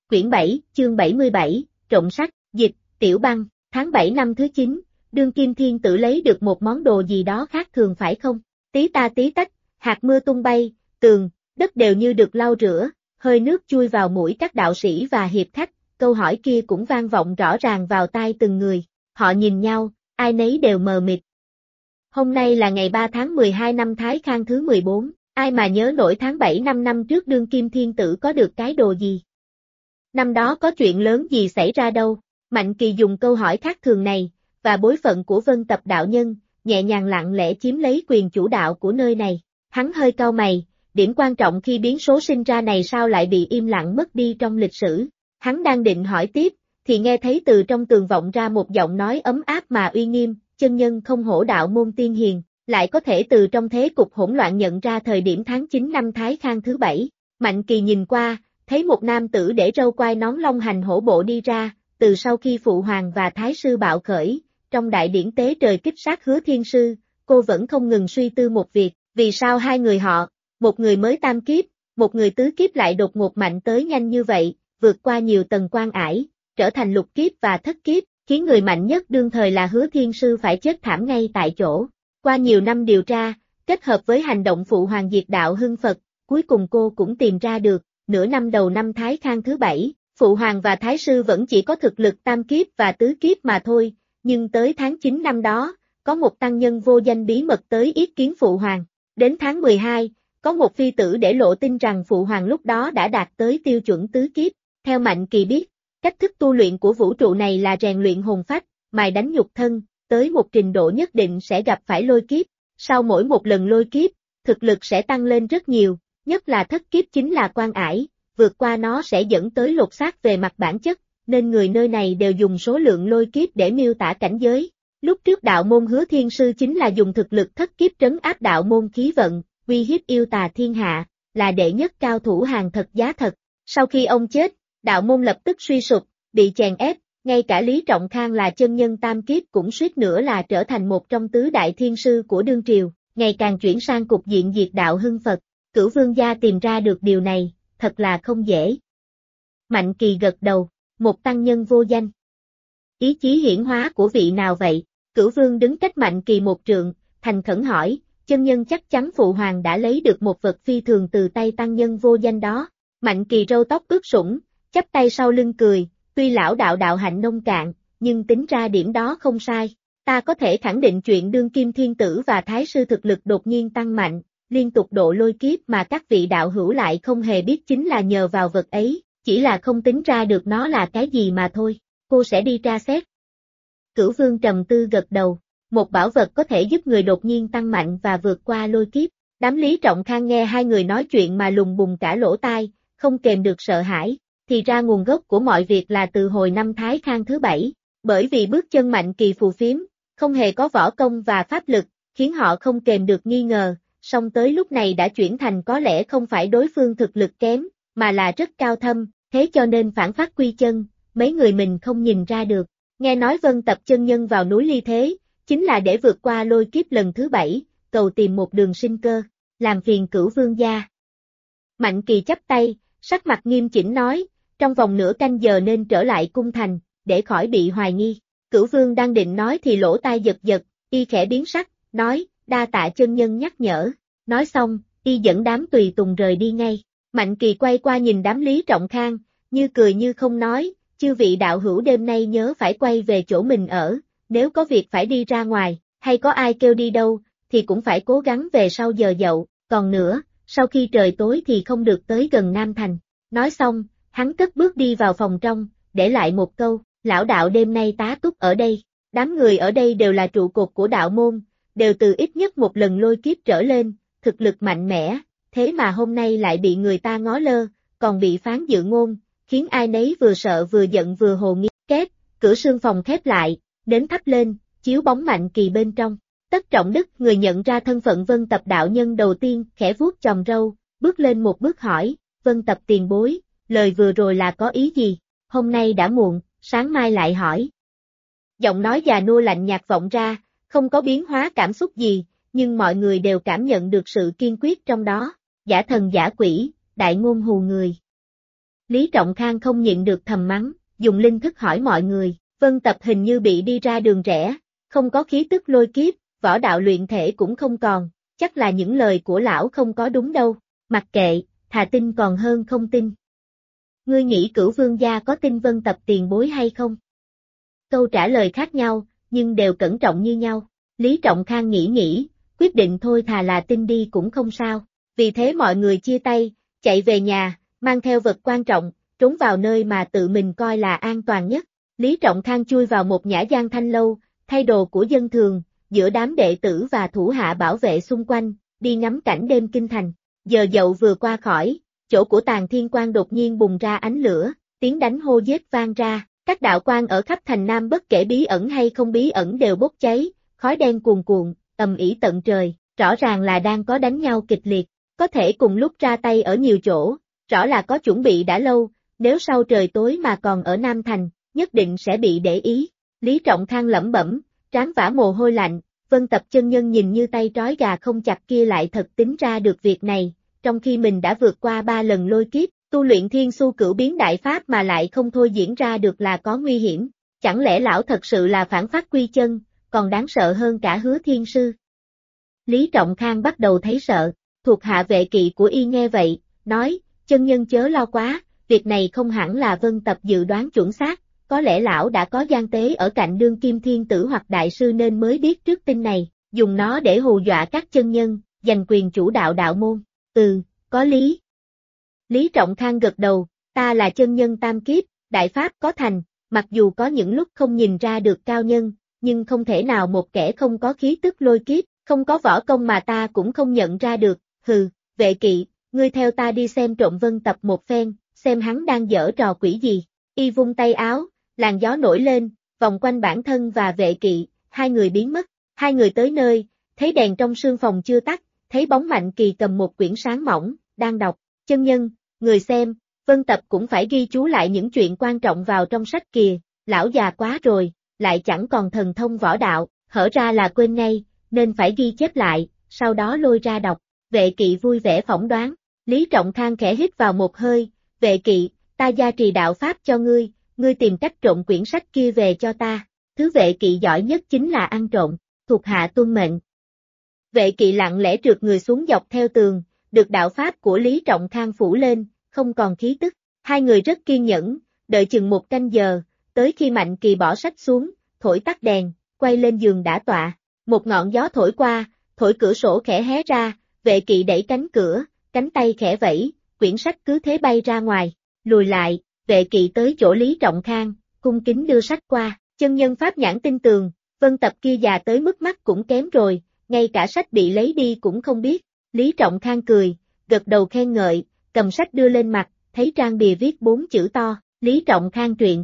Quyển 7, chương 77, trộm sách, dịch, Tiểu Băng, tháng 7 năm thứ 9, đương kim thiên tử lấy được một món đồ gì đó khác thường phải không? Tí ta tí tách, hạt mưa tung bay, tường, đất đều như được lau rửa, hơi nước chui vào mũi các đạo sĩ và hiệp khách, câu hỏi kia cũng vang vọng rõ ràng vào tai từng người, họ nhìn nhau, ai nấy đều mờ mịt. Hôm nay là ngày 3 tháng 12 năm Thái Khang thứ 14, ai mà nhớ nổi tháng 7 năm trước đương kim thiên tử có được cái đồ gì? Năm đó có chuyện lớn gì xảy ra đâu? Mạnh Kỳ dùng câu hỏi khác thường này, và bối phận của Vân Tập đạo nhân, nhẹ nhàng lặng lẽ chiếm lấy quyền chủ đạo của nơi này. Hắn hơi cau mày, điểm quan trọng khi biến số sinh ra này sao lại bị im lặng mất đi trong lịch sử. Hắn đang định hỏi tiếp, thì nghe thấy từ trong tường vọng ra một giọng nói ấm áp mà uy nghiêm, chân nhân không hổ đạo môn tiên hiền, lại có thể từ trong thế cục hỗn loạn nhận ra thời điểm tháng 9 năm Thái Khang thứ 7. Mạnh Kỳ nhìn qua, thấy một nam tử để râu quai nón long hành hổ bộ đi ra, từ sau khi Phụ Hoàng và Thái Sư bạo khởi, trong đại điển tế trời kích sát Hứa Thiên Sư, cô vẫn không ngừng suy tư một việc, vì sao hai người họ, một người mới tam kiếp, một người tứ kiếp lại đột ngột mạnh tới nhanh như vậy, vượt qua nhiều tầng quan ải, trở thành lục kiếp và thất kiếp, khiến người mạnh nhất đương thời là Hứa Thiên Sư phải chết thảm ngay tại chỗ. Qua nhiều năm điều tra, kết hợp với hành động Phụ Hoàng diệt đạo hưng Phật, cuối cùng cô cũng tìm ra được, nửa năm đầu năm Thái Khang thứ 7, Phụ Hoàng và Thái Sư vẫn chỉ có thực lực tam kiếp và tứ kiếp mà thôi, nhưng tới tháng 9 năm đó, có một tăng nhân vô danh bí mật tới yết kiến Phụ Hoàng. Đến tháng 12, có một phi tử để lộ tin rằng Phụ Hoàng lúc đó đã đạt tới tiêu chuẩn tứ kiếp. Theo Mạnh Kỳ biết, cách thức tu luyện của vũ trụ này là rèn luyện hồn phách, mài đánh nhục thân, tới một trình độ nhất định sẽ gặp phải lôi kiếp. Sau mỗi một lần lôi kiếp, thực lực sẽ tăng lên rất nhiều, nhất là thất kiếp chính là quan ải, vượt qua nó sẽ dẫn tới lột xác về mặt bản chất, nên người nơi này đều dùng số lượng lôi kiếp để miêu tả cảnh giới. Lúc trước đạo môn Hứa Thiên Sư chính là dùng thực lực thất kiếp trấn áp đạo môn khí vận, uy hiếp yêu tà thiên hạ, là đệ nhất cao thủ hàng thật giá thật. Sau khi ông chết, đạo môn lập tức suy sụp, bị chèn ép, ngay cả Lý Trọng Khang là chân nhân tam kiếp cũng suýt nữa là trở thành một trong tứ đại thiên sư của đương triều, ngày càng chuyển sang cục diện diệt đạo hưng Phật. Cửu Vương gia tìm ra được điều này, thật là không dễ. Mạnh Kỳ gật đầu, một tăng nhân vô danh. Ý chí hiển hóa của vị nào vậy? Cửu Vương đứng cách Mạnh Kỳ một trượng, thành khẩn hỏi, chân nhân chắc chắn Phụ Hoàng đã lấy được một vật phi thường từ tay tăng nhân vô danh đó. Mạnh Kỳ râu tóc ướt sũng, chắp tay sau lưng cười, tuy lão đạo đạo hạnh nông cạn, nhưng tính ra điểm đó không sai. Ta có thể khẳng định chuyện đương kim thiên tử và Thái Sư thực lực đột nhiên tăng mạnh, liên tục độ lôi kiếp mà các vị đạo hữu lại không hề biết chính là nhờ vào vật ấy, chỉ là không tính ra được nó là cái gì mà thôi, cô sẽ đi tra xét. Cửu Vương trầm tư gật đầu, một bảo vật có thể giúp người đột nhiên tăng mạnh và vượt qua lôi kiếp. Đám Lý Trọng Khang nghe hai người nói chuyện mà lùng bùng cả lỗ tai, không kềm được sợ hãi, thì ra nguồn gốc của mọi việc là từ hồi năm Thái Khang thứ 7, bởi vì bước chân Mạnh Kỳ phù phiếm, không hề có võ công và pháp lực, khiến họ không kềm được nghi ngờ. Song tới lúc này đã chuyển thành có lẽ không phải đối phương thực lực kém, mà là rất cao thâm, thế cho nên phản phát quy chân, mấy người mình không nhìn ra được. Nghe nói Vân Tập chân nhân vào núi Ly Thế, chính là để vượt qua lôi kiếp lần thứ 7, cầu tìm một đường sinh cơ, làm phiền Cửu Vương gia. Mạnh Kỳ chắp tay, sắc mặt nghiêm chỉnh nói, trong vòng nửa canh giờ nên trở lại cung thành, để khỏi bị hoài nghi. Cửu Vương đang định nói thì lỗ tai giật giật, y khẽ biến sắc, nói, đa tạ chân nhân nhắc nhở. Nói xong, y dẫn đám tùy tùng rời đi ngay. Mạnh Kỳ quay qua nhìn đám Lý Trọng Khang, như cười như không nói, chư vị đạo hữu đêm nay nhớ phải quay về chỗ mình ở, nếu có việc phải đi ra ngoài, hay có ai kêu đi đâu, thì cũng phải cố gắng về sau giờ dậu, còn nữa, sau khi trời tối thì không được tới gần Nam Thành. Nói xong, hắn cất bước đi vào phòng trong, để lại một câu, lão đạo đêm nay tá túc ở đây. Đám người ở đây đều là trụ cột của đạo môn, đều từ ít nhất một lần lôi kiếp trở lên, thực lực mạnh mẽ, thế mà hôm nay lại bị người ta ngó lơ, còn bị phán dự ngôn, khiến ai nấy vừa sợ vừa giận vừa hồ nghi. Két, cửa sương phòng khép lại, đến thắp lên, chiếu bóng Mạnh Kỳ bên trong. Tất Trọng Đức, người nhận ra thân phận Vân Tập đạo nhân đầu tiên, khẽ vuốt chòm râu, bước lên một bước hỏi, Vân Tập tiền bối, lời vừa rồi là có ý gì? Hôm nay đã muộn, sáng mai lại hỏi. Giọng nói già nua lạnh nhạt vọng ra, không có biến hóa cảm xúc gì, nhưng mọi người đều cảm nhận được sự kiên quyết trong đó. Giả thần giả quỷ, đại ngôn hù người. Lý Trọng Khang không nhịn được thầm mắng, dùng linh thức hỏi mọi người, Vân Tập hình như bị đi ra đường rẽ, không có khí tức lôi kiếp, võ đạo luyện thể cũng không còn, chắc là những lời của lão không có đúng đâu, mặc kệ, thà tin còn hơn không tin. Ngươi nghĩ Cửu Vương gia có tin Vân Tập tiền bối hay không? Câu trả lời khác nhau, nhưng đều cẩn trọng như nhau. Lý Trọng Khang nghĩ, quyết định thôi thà là tin đi cũng không sao. Vì thế mọi người chia tay, chạy về nhà, mang theo vật quan trọng, trốn vào nơi mà tự mình coi là an toàn nhất. Lý Trọng Khang chui vào một nhã gian thanh lâu, thay đồ của dân thường, giữa đám đệ tử và thủ hạ bảo vệ xung quanh, đi ngắm cảnh đêm kinh thành. Giờ dậu vừa qua khỏi, chỗ của Tàng Thiên Quan đột nhiên bùng ra ánh lửa, tiếng đánh hô giết vang ra, các đạo quan ở khắp thành Nam bất kể bí ẩn hay không bí ẩn đều bốc cháy, khói đen cuồn cuộn, ầm ĩ tận trời, rõ ràng là đang có đánh nhau kịch liệt, có thể cùng lúc ra tay ở nhiều chỗ, rõ là có chuẩn bị đã lâu, nếu sau trời tối mà còn ở Nam Thành, nhất định sẽ bị để ý. Lý Trọng Khang lẩm bẩm, trán vã mồ hôi lạnh, Vân Tập chân nhân nhìn như tay trói gà không chặt kia lại thật tính ra được việc này, trong khi mình đã vượt qua 3 lần lôi kiếp, tu luyện thiên su cửu biến đại pháp mà lại không thôi diễn ra được là có nguy hiểm, chẳng lẽ lão thật sự là phản phát quy chân, còn đáng sợ hơn cả Hứa Thiên Sư. Lý Trọng Khang bắt đầu thấy sợ, thuộc hạ vệ kỵ của y nghe vậy, nói, chân nhân chớ lo quá, việc này không hẳn là Vân Tập dự đoán chuẩn xác, có lẽ lão đã có gian tế ở cạnh đương kim thiên tử hoặc đại sư nên mới biết trước tin này, dùng nó để hù dọa các chân nhân, giành quyền chủ đạo đạo môn. Có lý. Lý Trọng Khang gật đầu, ta là chân nhân tam kiếp, đại pháp có thành, mặc dù có những lúc không nhìn ra được cao nhân, nhưng không thể nào một kẻ không có khí tức lôi kiếp, không có võ công mà ta cũng không nhận ra được, vệ kỵ, ngươi theo ta đi xem trộm Vân Tập một phen, xem hắn đang giở trò quỷ gì. Y vung tay áo, làn gió nổi lên, vòng quanh bản thân và vệ kỵ, hai người biến mất, hai người tới nơi, thấy đèn trong sương phòng chưa tắt, thấy bóng Mạnh Kỳ cầm một quyển sáng mỏng, đang đọc, chân nhân, người xem, Vân Tập cũng phải ghi chú lại những chuyện quan trọng vào trong sách kìa, lão già quá rồi, lại chẳng còn thần thông võ đạo, hở ra là quên ngay, nên phải ghi chép lại, sau đó lôi ra đọc, vệ kỵ vui vẻ phỏng đoán, Lý Trọng Khang khẽ hít vào một hơi, vệ kỵ, ta gia trì đạo pháp cho ngươi tìm cách trộn quyển sách kia về cho ta, thứ vệ kỵ giỏi nhất chính là ăn trộm, thuộc hạ tuân mệnh. Vệ kỵ lặng lẽ trượt người xuống dọc theo tường, được đạo pháp của Lý Trọng Khang phủ lên, không còn khí tức. Hai người rất kiên nhẫn, đợi chừng 1 canh giờ, tới khi Mạnh Kỳ bỏ sách xuống, thổi tắt đèn, quay lên giường đã tọa. Một ngọn gió thổi qua, thổi cửa sổ khẽ hé ra, vệ kỵ đẩy cánh cửa, cánh tay khẽ vẫy, quyển sách cứ thế bay ra ngoài, lùi lại, vệ kỵ tới chỗ Lý Trọng Khang, cung kính đưa sách qua, chân nhân pháp nhãn tin tường, Vân Tập kia già tới mức mắt cũng kém rồi, ngay cả sách bị lấy đi cũng không biết. Lý Trọng Khang cười, gật đầu khen ngợi, cầm sách đưa lên mặt, thấy trang bìa viết 4 chữ to, Lý Trọng Khang truyện,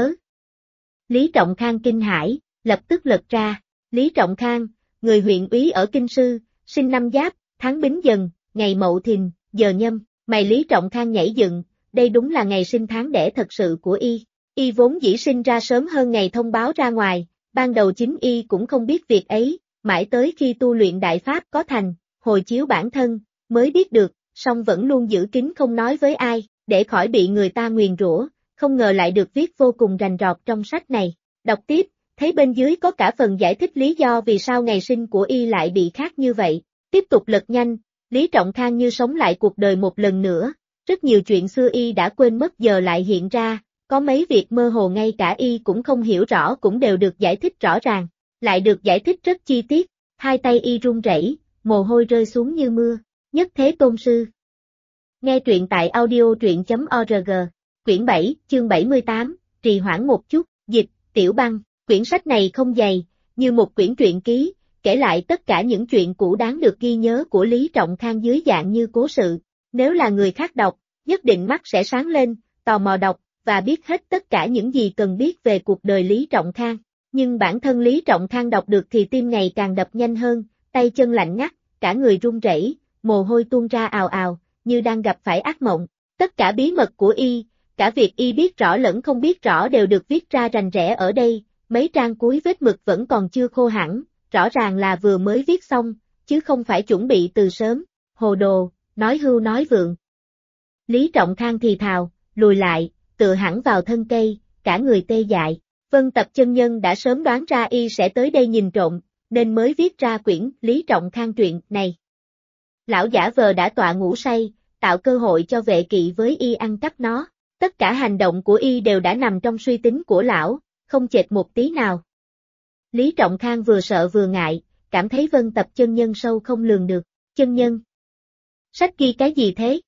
Lý Trọng Khang kinh hãi, lập tức lật ra, Lý Trọng Khang, người huyện úy ở Kinh Sư, sinh năm Giáp, tháng Bính Dần, ngày Mậu Thìn, giờ Nhâm, mày Lý Trọng Khang nhảy dựng, đây đúng là ngày sinh tháng đẻ thật sự của y vốn dĩ sinh ra sớm hơn ngày thông báo ra ngoài, ban đầu chính y cũng không biết việc ấy, mãi tới khi tu luyện đại pháp có thành, hồi chiếu bản thân, mới biết được, song vẫn luôn giữ kín không nói với ai, để khỏi bị người ta nguyền rủa, không ngờ lại được viết vô cùng rành rọt trong sách này. Đọc tiếp, thấy bên dưới có cả phần giải thích lý do vì sao ngày sinh của y lại bị khác như vậy. Tiếp tục lật nhanh, Lý Trọng Khang như sống lại cuộc đời một lần nữa, rất nhiều chuyện xưa y đã quên mất giờ lại hiện ra, có mấy việc mơ hồ ngay cả y cũng không hiểu rõ cũng đều được giải thích rõ ràng, lại được giải thích rất chi tiết, hai tay y run rẩy, mồ hôi rơi xuống như mưa. Nhất Thế Tôn Sư. Nghe truyện tại audio.org, quyển 7, chương 78, trì hoãn một chút, dịch, Tiểu Băng, quyển sách này không dày, như một quyển truyện ký, kể lại tất cả những chuyện cũ đáng được ghi nhớ của Lý Trọng Khang dưới dạng như cố sự. Nếu là người khác đọc, nhất định mắt sẽ sáng lên, tò mò đọc, và biết hết tất cả những gì cần biết về cuộc đời Lý Trọng Khang. Nhưng bản thân Lý Trọng Khang đọc được thì tim ngày càng đập nhanh hơn, tay chân lạnh ngắt, cả người run rẩy, mồ hôi tuôn ra ào ào, như đang gặp phải ác mộng. Tất cả bí mật của y, cả việc y biết rõ lẫn không biết rõ đều được viết ra rành rẽ ở đây, mấy trang cuối vết mực vẫn còn chưa khô hẳn, rõ ràng là vừa mới viết xong, chứ không phải chuẩn bị từ sớm. Hồ đồ, nói hưu nói vượng. Lý Trọng Khang thì thào, lùi lại, tựa hẳn vào thân cây, cả người tê dại. Vân Tập chân nhân đã sớm đoán ra y sẽ tới đây nhìn trộm, nên mới viết ra quyển Lý Trọng Khang truyện này. Lão giả vờ đã tọa ngủ say, tạo cơ hội cho vệ kỵ với y ăn cắp nó. Tất cả hành động của y đều đã nằm trong suy tính của lão, không chệch một tí nào. Lý Trọng Khang vừa sợ vừa ngại, cảm thấy Vân Tập chân nhân sâu không lường được. Chân nhân, sách ghi cái gì thế?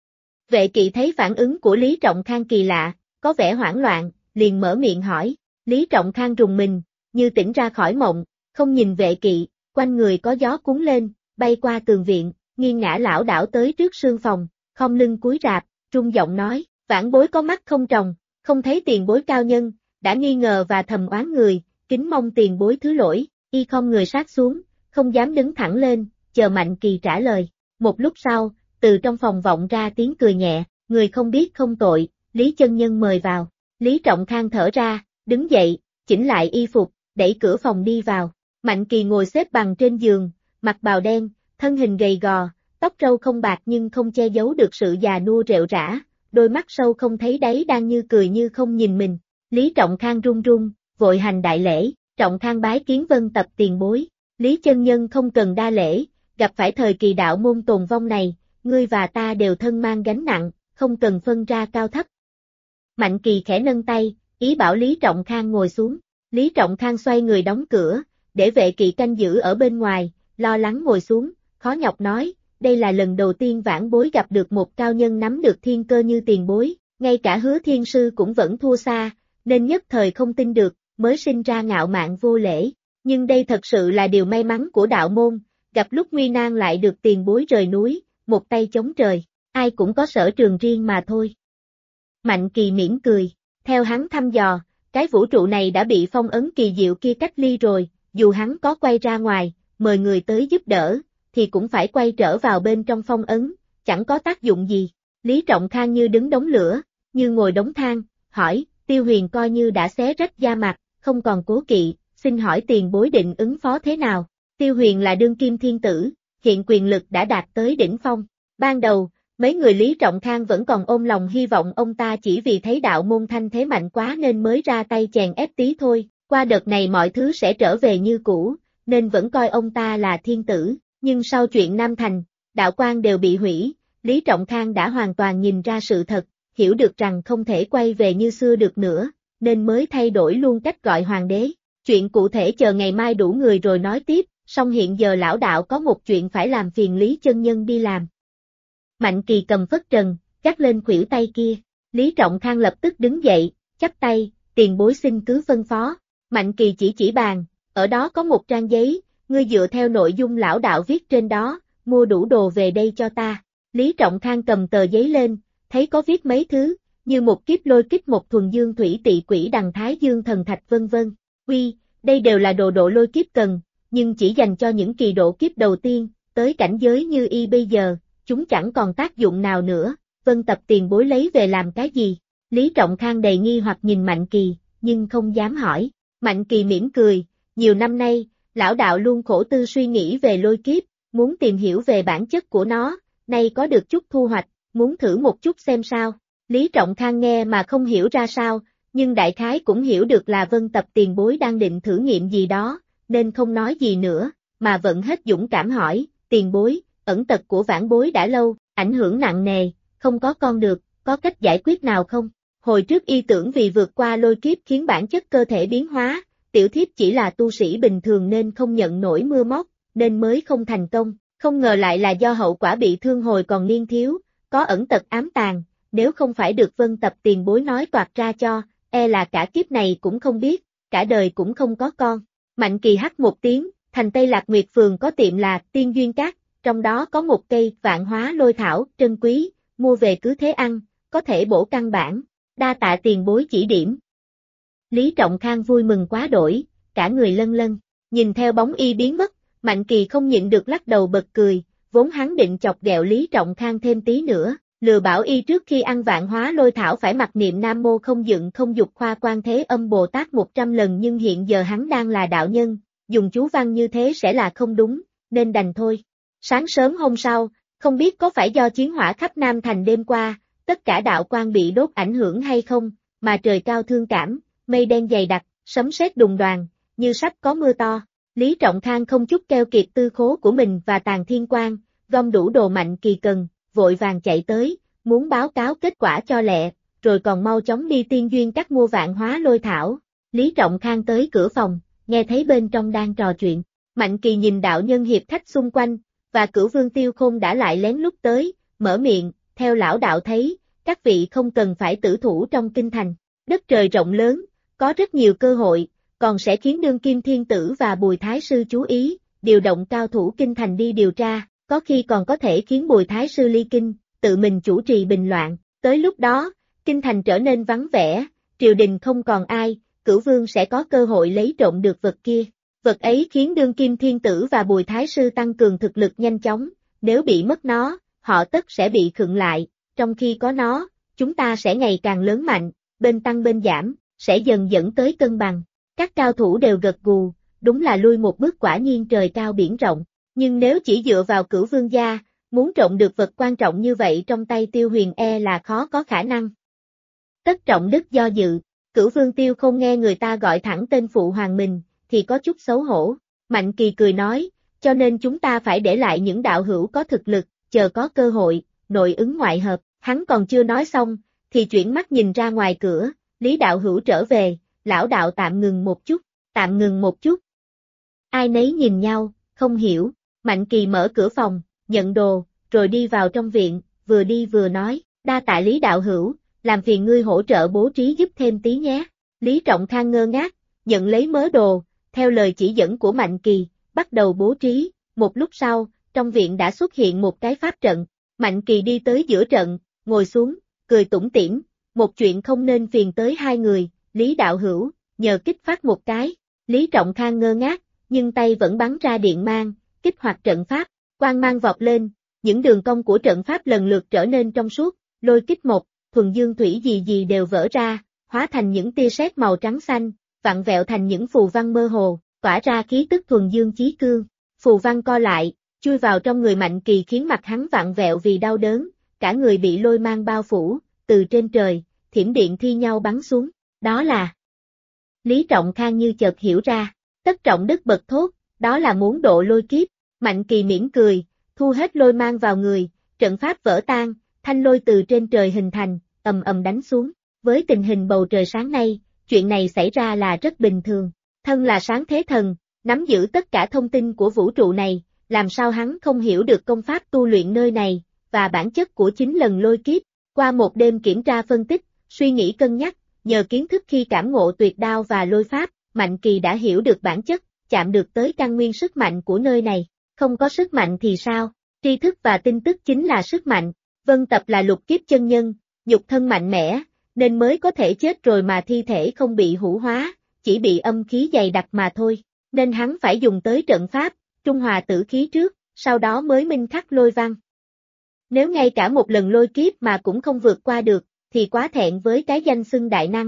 Vệ kỵ thấy phản ứng của Lý Trọng Khang kỳ lạ, có vẻ hoảng loạn, liền mở miệng hỏi. Lý Trọng Khang rùng mình, như tỉnh ra khỏi mộng, không nhìn vệ kỵ, quanh người có gió cuốn lên, bay qua tường viện, nghiêng ngã lảo đảo tới trước sương phòng, khom lưng cúi rạp, rung giọng nói, vãn bối có mắt không tròng, không thấy tiền bối cao nhân, đã nghi ngờ và thầm oán người, kính mong tiền bối thứ lỗi, y khom người sát xuống, không dám đứng thẳng lên, chờ Mạnh Kỳ trả lời. Một lúc sau, từ trong phòng vọng ra tiếng cười nhẹ, người không biết không tội, Lý chân nhân mời vào. Lý Trọng Khang thở ra, đứng dậy, chỉnh lại y phục, đẩy cửa phòng đi vào. Mạnh Kỳ ngồi xếp bằng trên giường, mặc bào đen, thân hình gầy gò, tóc râu không bạc nhưng không che giấu được sự già nua rệu rã, đôi mắt sâu không thấy đáy đang như cười như không nhìn mình. Lý Trọng Khang run run, vội hành đại lễ, Trọng Khang bái kiến Vân Tập tiền bối. Lý chân nhân không cần đa lễ, gặp phải thời kỳ đạo môn tồn vong này, ngươi và ta đều thân mang gánh nặng, không cần phân ra cao thấp. Mạnh Kỳ khẽ nâng tay, ý bảo Lý Trọng Khang ngồi xuống. Lý Trọng Khang xoay người đóng cửa, để vệ kỵ canh giữ ở bên ngoài, lo lắng ngồi xuống, khó nhọc nói, đây là lần đầu tiên vãn bối gặp được một cao nhân nắm được thiên cơ như tiền bối, ngay cả Hứa Thiên Sư cũng vẫn thua xa, nên nhất thời không tin được, mới sinh ra ngạo mạn vô lễ. Nhưng đây thật sự là điều may mắn của đạo môn, gặp lúc nguy nan lại được tiền bối rời núi, một tay chống trời, ai cũng có sở trường riêng mà thôi. Mạnh Kỳ mỉm cười, theo hắn thăm dò, cái vũ trụ này đã bị phong ấn kỳ diệu kia cách ly rồi, dù hắn có quay ra ngoài, mời người tới giúp đỡ, thì cũng phải quay trở vào bên trong phong ấn, chẳng có tác dụng gì. Lý Trọng Khang như đứng đống lửa, như ngồi đống than, hỏi, Tiêu Huyền coi như đã xé rách da mặt, không còn cố kỵ, xin hỏi tiền bối định ứng phó thế nào? Tiêu Huyền là đương kim thiên tử, hiện quyền lực đã đạt tới đỉnh phong. Ban đầu, mấy người Lý Trọng Khang vẫn còn ôm lòng hy vọng ông ta chỉ vì thấy đạo môn thanh thế mạnh quá nên mới ra tay chèn ép tí thôi, qua đợt này mọi thứ sẽ trở về như cũ, nên vẫn coi ông ta là thiên tử, nhưng sau chuyện Nam Thành, đạo quan đều bị hủy, Lý Trọng Khang đã hoàn toàn nhìn ra sự thật, hiểu được rằng không thể quay về như xưa được nữa, nên mới thay đổi luôn cách gọi hoàng đế. Chuyện cụ thể chờ ngày mai đủ người rồi nói tiếp, song hiện giờ lão đạo có một chuyện phải làm phiền Lý chân nhân đi làm. Mạnh Kỳ cầm phất trần, gác lên khuỷu tay kia, Lý Trọng Khang lập tức đứng dậy, chắp tay, tiền bối xin cứ phân phó. Mạnh Kỳ chỉ bàn, ở đó có một trang giấy, ngươi dựa theo nội dung lão đạo viết trên đó, mua đủ đồ về đây cho ta. Lý Trọng Khang cầm tờ giấy lên, thấy có viết mấy thứ, như một kiếp lôi kích, một thuần dương thủy tị quỷ đằng thái dương thần thạch vân vân. Uy, đây đều là đồ độ lôi kiếp cần, nhưng chỉ dành cho những kỳ độ kiếp đầu tiên, tới cảnh giới như y bây giờ, chúng chẳng còn tác dụng nào nữa, Vân Tập tiền bối lấy về làm cái gì? Lý Trọng Khang đầy nghi hoặc nhìn Mạnh Kỳ, nhưng không dám hỏi. Mạnh Kỳ mỉm cười, nhiều năm nay, lão đạo luôn khổ tư suy nghĩ về lôi kiếp, muốn tìm hiểu về bản chất của nó, nay có được chút thu hoạch, muốn thử một chút xem sao. Lý Trọng Khang nghe mà không hiểu ra sao, nhưng đại khái cũng hiểu được là Vân Tập tiền bối đang định thử nghiệm gì đó, nên không nói gì nữa, mà vẫn hết dũng cảm hỏi, tiền bối, ẩn tật của vãn bối đã lâu, ảnh hưởng nặng nề, không có con được, có cách giải quyết nào không? Hồi trước y tưởng vì vượt qua lôi kiếp khiến bản chất cơ thể biến hóa, tiểu thiếp chỉ là tu sĩ bình thường nên không nhận nổi mưa móc, nên mới không thành công, không ngờ lại là do hậu quả bị thương hồi còn niên thiếu, có ẩn tật ám tàng, nếu không phải được Vân Tập tiền bối nói toạc ra cho, e là cả kiếp này cũng không biết, cả đời cũng không có con. Mạnh Kỳ hắt một tiếng, thành Tây Lạc Nguyệt phường có tiệm là Tiên Duyên Các, trong đó có một cây vạn hóa lôi thảo trân quý, mua về cứ thế ăn, có thể bổ căn bản, đa tạ tiền bối chỉ điểm. Lý Trọng Khang vui mừng quá đổi, cả người lân lân, nhìn theo bóng y biến mất, Mạnh Kỳ không nhịn được lắc đầu bật cười, vốn hắn định chọc ghẹo Lý Trọng Khang thêm tí nữa, lừa bảo y trước khi ăn vạn hóa lôi thảo phải mặc niệm Nam Mô Không Dựng Không Dục Khoa Quan Thế Âm Bồ Tát 100 lần, nhưng hiện giờ hắn đang là đạo nhân, dùng chú văn như thế sẽ là không đúng, nên đành thôi. Sáng sớm hôm sau, không biết có phải do chiến hỏa khắp Nam Thành đêm qua, tất cả đạo quan bị đốt ảnh hưởng hay không, mà trời cao thương cảm, mây đen dày đặc, sấm sét đùng đoàng, như sắp có mưa to. Lý Trọng Khang không chút keo kiệt tư khố của mình và Tàng Thiên Quan, gom đủ đồ Mạnh Kỳ cần, vội vàng chạy tới, muốn báo cáo kết quả cho lẹ, rồi còn mau chóng đi Tiên Duyên Các mua vạn hóa lôi thảo. Lý Trọng Khang tới cửa phòng, nghe thấy bên trong đang trò chuyện. Mạnh Kỳ nhìn đạo nhân hiệp khách xung quanh, và Cửu Vương Tiêu Khôn đã lại lén lút tới, mở miệng, theo lão đạo thấy, các vị không cần phải tử thủ trong kinh thành. Đất trời rộng lớn, có rất nhiều cơ hội, còn sẽ khiến đương kim thiên tử và Bùi Thái Sư chú ý, điều động cao thủ kinh thành đi điều tra, có khi còn có thể khiến Bùi Thái Sư ly kinh, tự mình chủ trì bình loạn. Tới lúc đó, kinh thành trở nên vắng vẻ, triều đình không còn ai, Cửu Vương sẽ có cơ hội lấy trộm được vật kia. Vật ấy khiến đương kim thiên tử và Bùi Thái Sư tăng cường thực lực nhanh chóng, nếu bị mất nó, họ tất sẽ bị khựng lại, trong khi có nó, chúng ta sẽ ngày càng lớn mạnh, bên tăng bên giảm, sẽ dần dẫn tới cân bằng. Các cao thủ đều gật gù, đúng là lui một bước quả nhiên trời cao biển rộng, nhưng nếu chỉ dựa vào Cửu Vương gia, muốn trộm được vật quan trọng như vậy trong tay Tiêu Huyền là khó có khả năng. Tất Trọng Đức do dự, Cửu Vương Tiêu không nghe người ta gọi thẳng tên phụ hoàng mình, thì có chút xấu hổ. Mạnh Kỳ cười nói, cho nên chúng ta phải để lại những đạo hữu có thực lực, chờ có cơ hội, nội ứng ngoại hợp. Hắn còn chưa nói xong, thì chuyển mắt nhìn ra ngoài cửa, Lý đạo hữu trở về, lão đạo tạm ngừng một chút, tạm ngừng một chút. Ai nấy nhìn nhau, không hiểu, Mạnh Kỳ mở cửa phòng, nhận đồ, rồi đi vào trong viện, vừa đi vừa nói, đa tạ Lý đạo hữu, làm phiền ngươi hỗ trợ bố trí giúp thêm tí nhé. Lý Trọng Khang ngơ ngác, nhận lấy mớ đồ, theo lời chỉ dẫn của Mạnh Kỳ, bắt đầu bố trí, một lúc sau, trong viện đã xuất hiện một cái pháp trận. Mạnh Kỳ đi tới giữa trận, ngồi xuống, cười tủm tỉm, một chuyện không nên phiền tới hai người, Lý đạo hữu, nhờ kích phát một cái. Lý Trọng Khang ngơ ngác, nhưng tay vẫn bắn ra điện mang, kích hoạt trận pháp, quang mang vọt lên, những đường cong của trận pháp lần lượt trở nên trong suốt, lôi kích một, thuần dương thủy gì gì đều vỡ ra, hóa thành những tia sét màu trắng xanh, vặn vẹo thành những phù văn mơ hồ, tỏa ra khí tức thuần dương chí cương. Phù văn co lại, chui vào trong người Mạnh Kỳ khiến mặt hắn vặn vẹo vì đau đớn, cả người bị lôi mang bao phủ, từ trên trời, thiểm điện thi nhau bắn xuống, đó là... Lý Trọng Khang như chợt hiểu ra, Tất Trọng Đức bật thốt, đó là muốn độ lôi kiếp. Mạnh Kỳ mỉm cười, thu hết lôi mang vào người, trận pháp vỡ tan, thanh lôi từ trên trời hình thành, ầm ầm đánh xuống. Với tình hình bầu trời sáng nay, chuyện này xảy ra là rất bình thường. Thân là sáng thế thần, nắm giữ tất cả thông tin của vũ trụ này, làm sao hắn không hiểu được công pháp tu luyện nơi này, và bản chất của 9 lần lôi kiếp. Qua một đêm kiểm tra phân tích, suy nghĩ cân nhắc, nhờ kiến thức khi cảm ngộ tuyệt đao và lôi pháp, Mạnh Kỳ đã hiểu được bản chất, chạm được tới căn nguyên sức mạnh của nơi này. Không có sức mạnh thì sao? Tri thức và tin tức chính là sức mạnh. Vân Tập là lục kiếp chân nhân, nhục thân mạnh mẽ, nên mới có thể chết rồi mà thi thể không bị hủ hóa, chỉ bị âm khí dày đặc mà thôi. Nên hắn phải dùng tới trận pháp, trung hòa tử khí trước, sau đó mới minh khắc lôi văn. Nếu ngay cả một lần lôi kiếp mà cũng không vượt qua được, thì quá thẹn với cái danh xưng đại năng.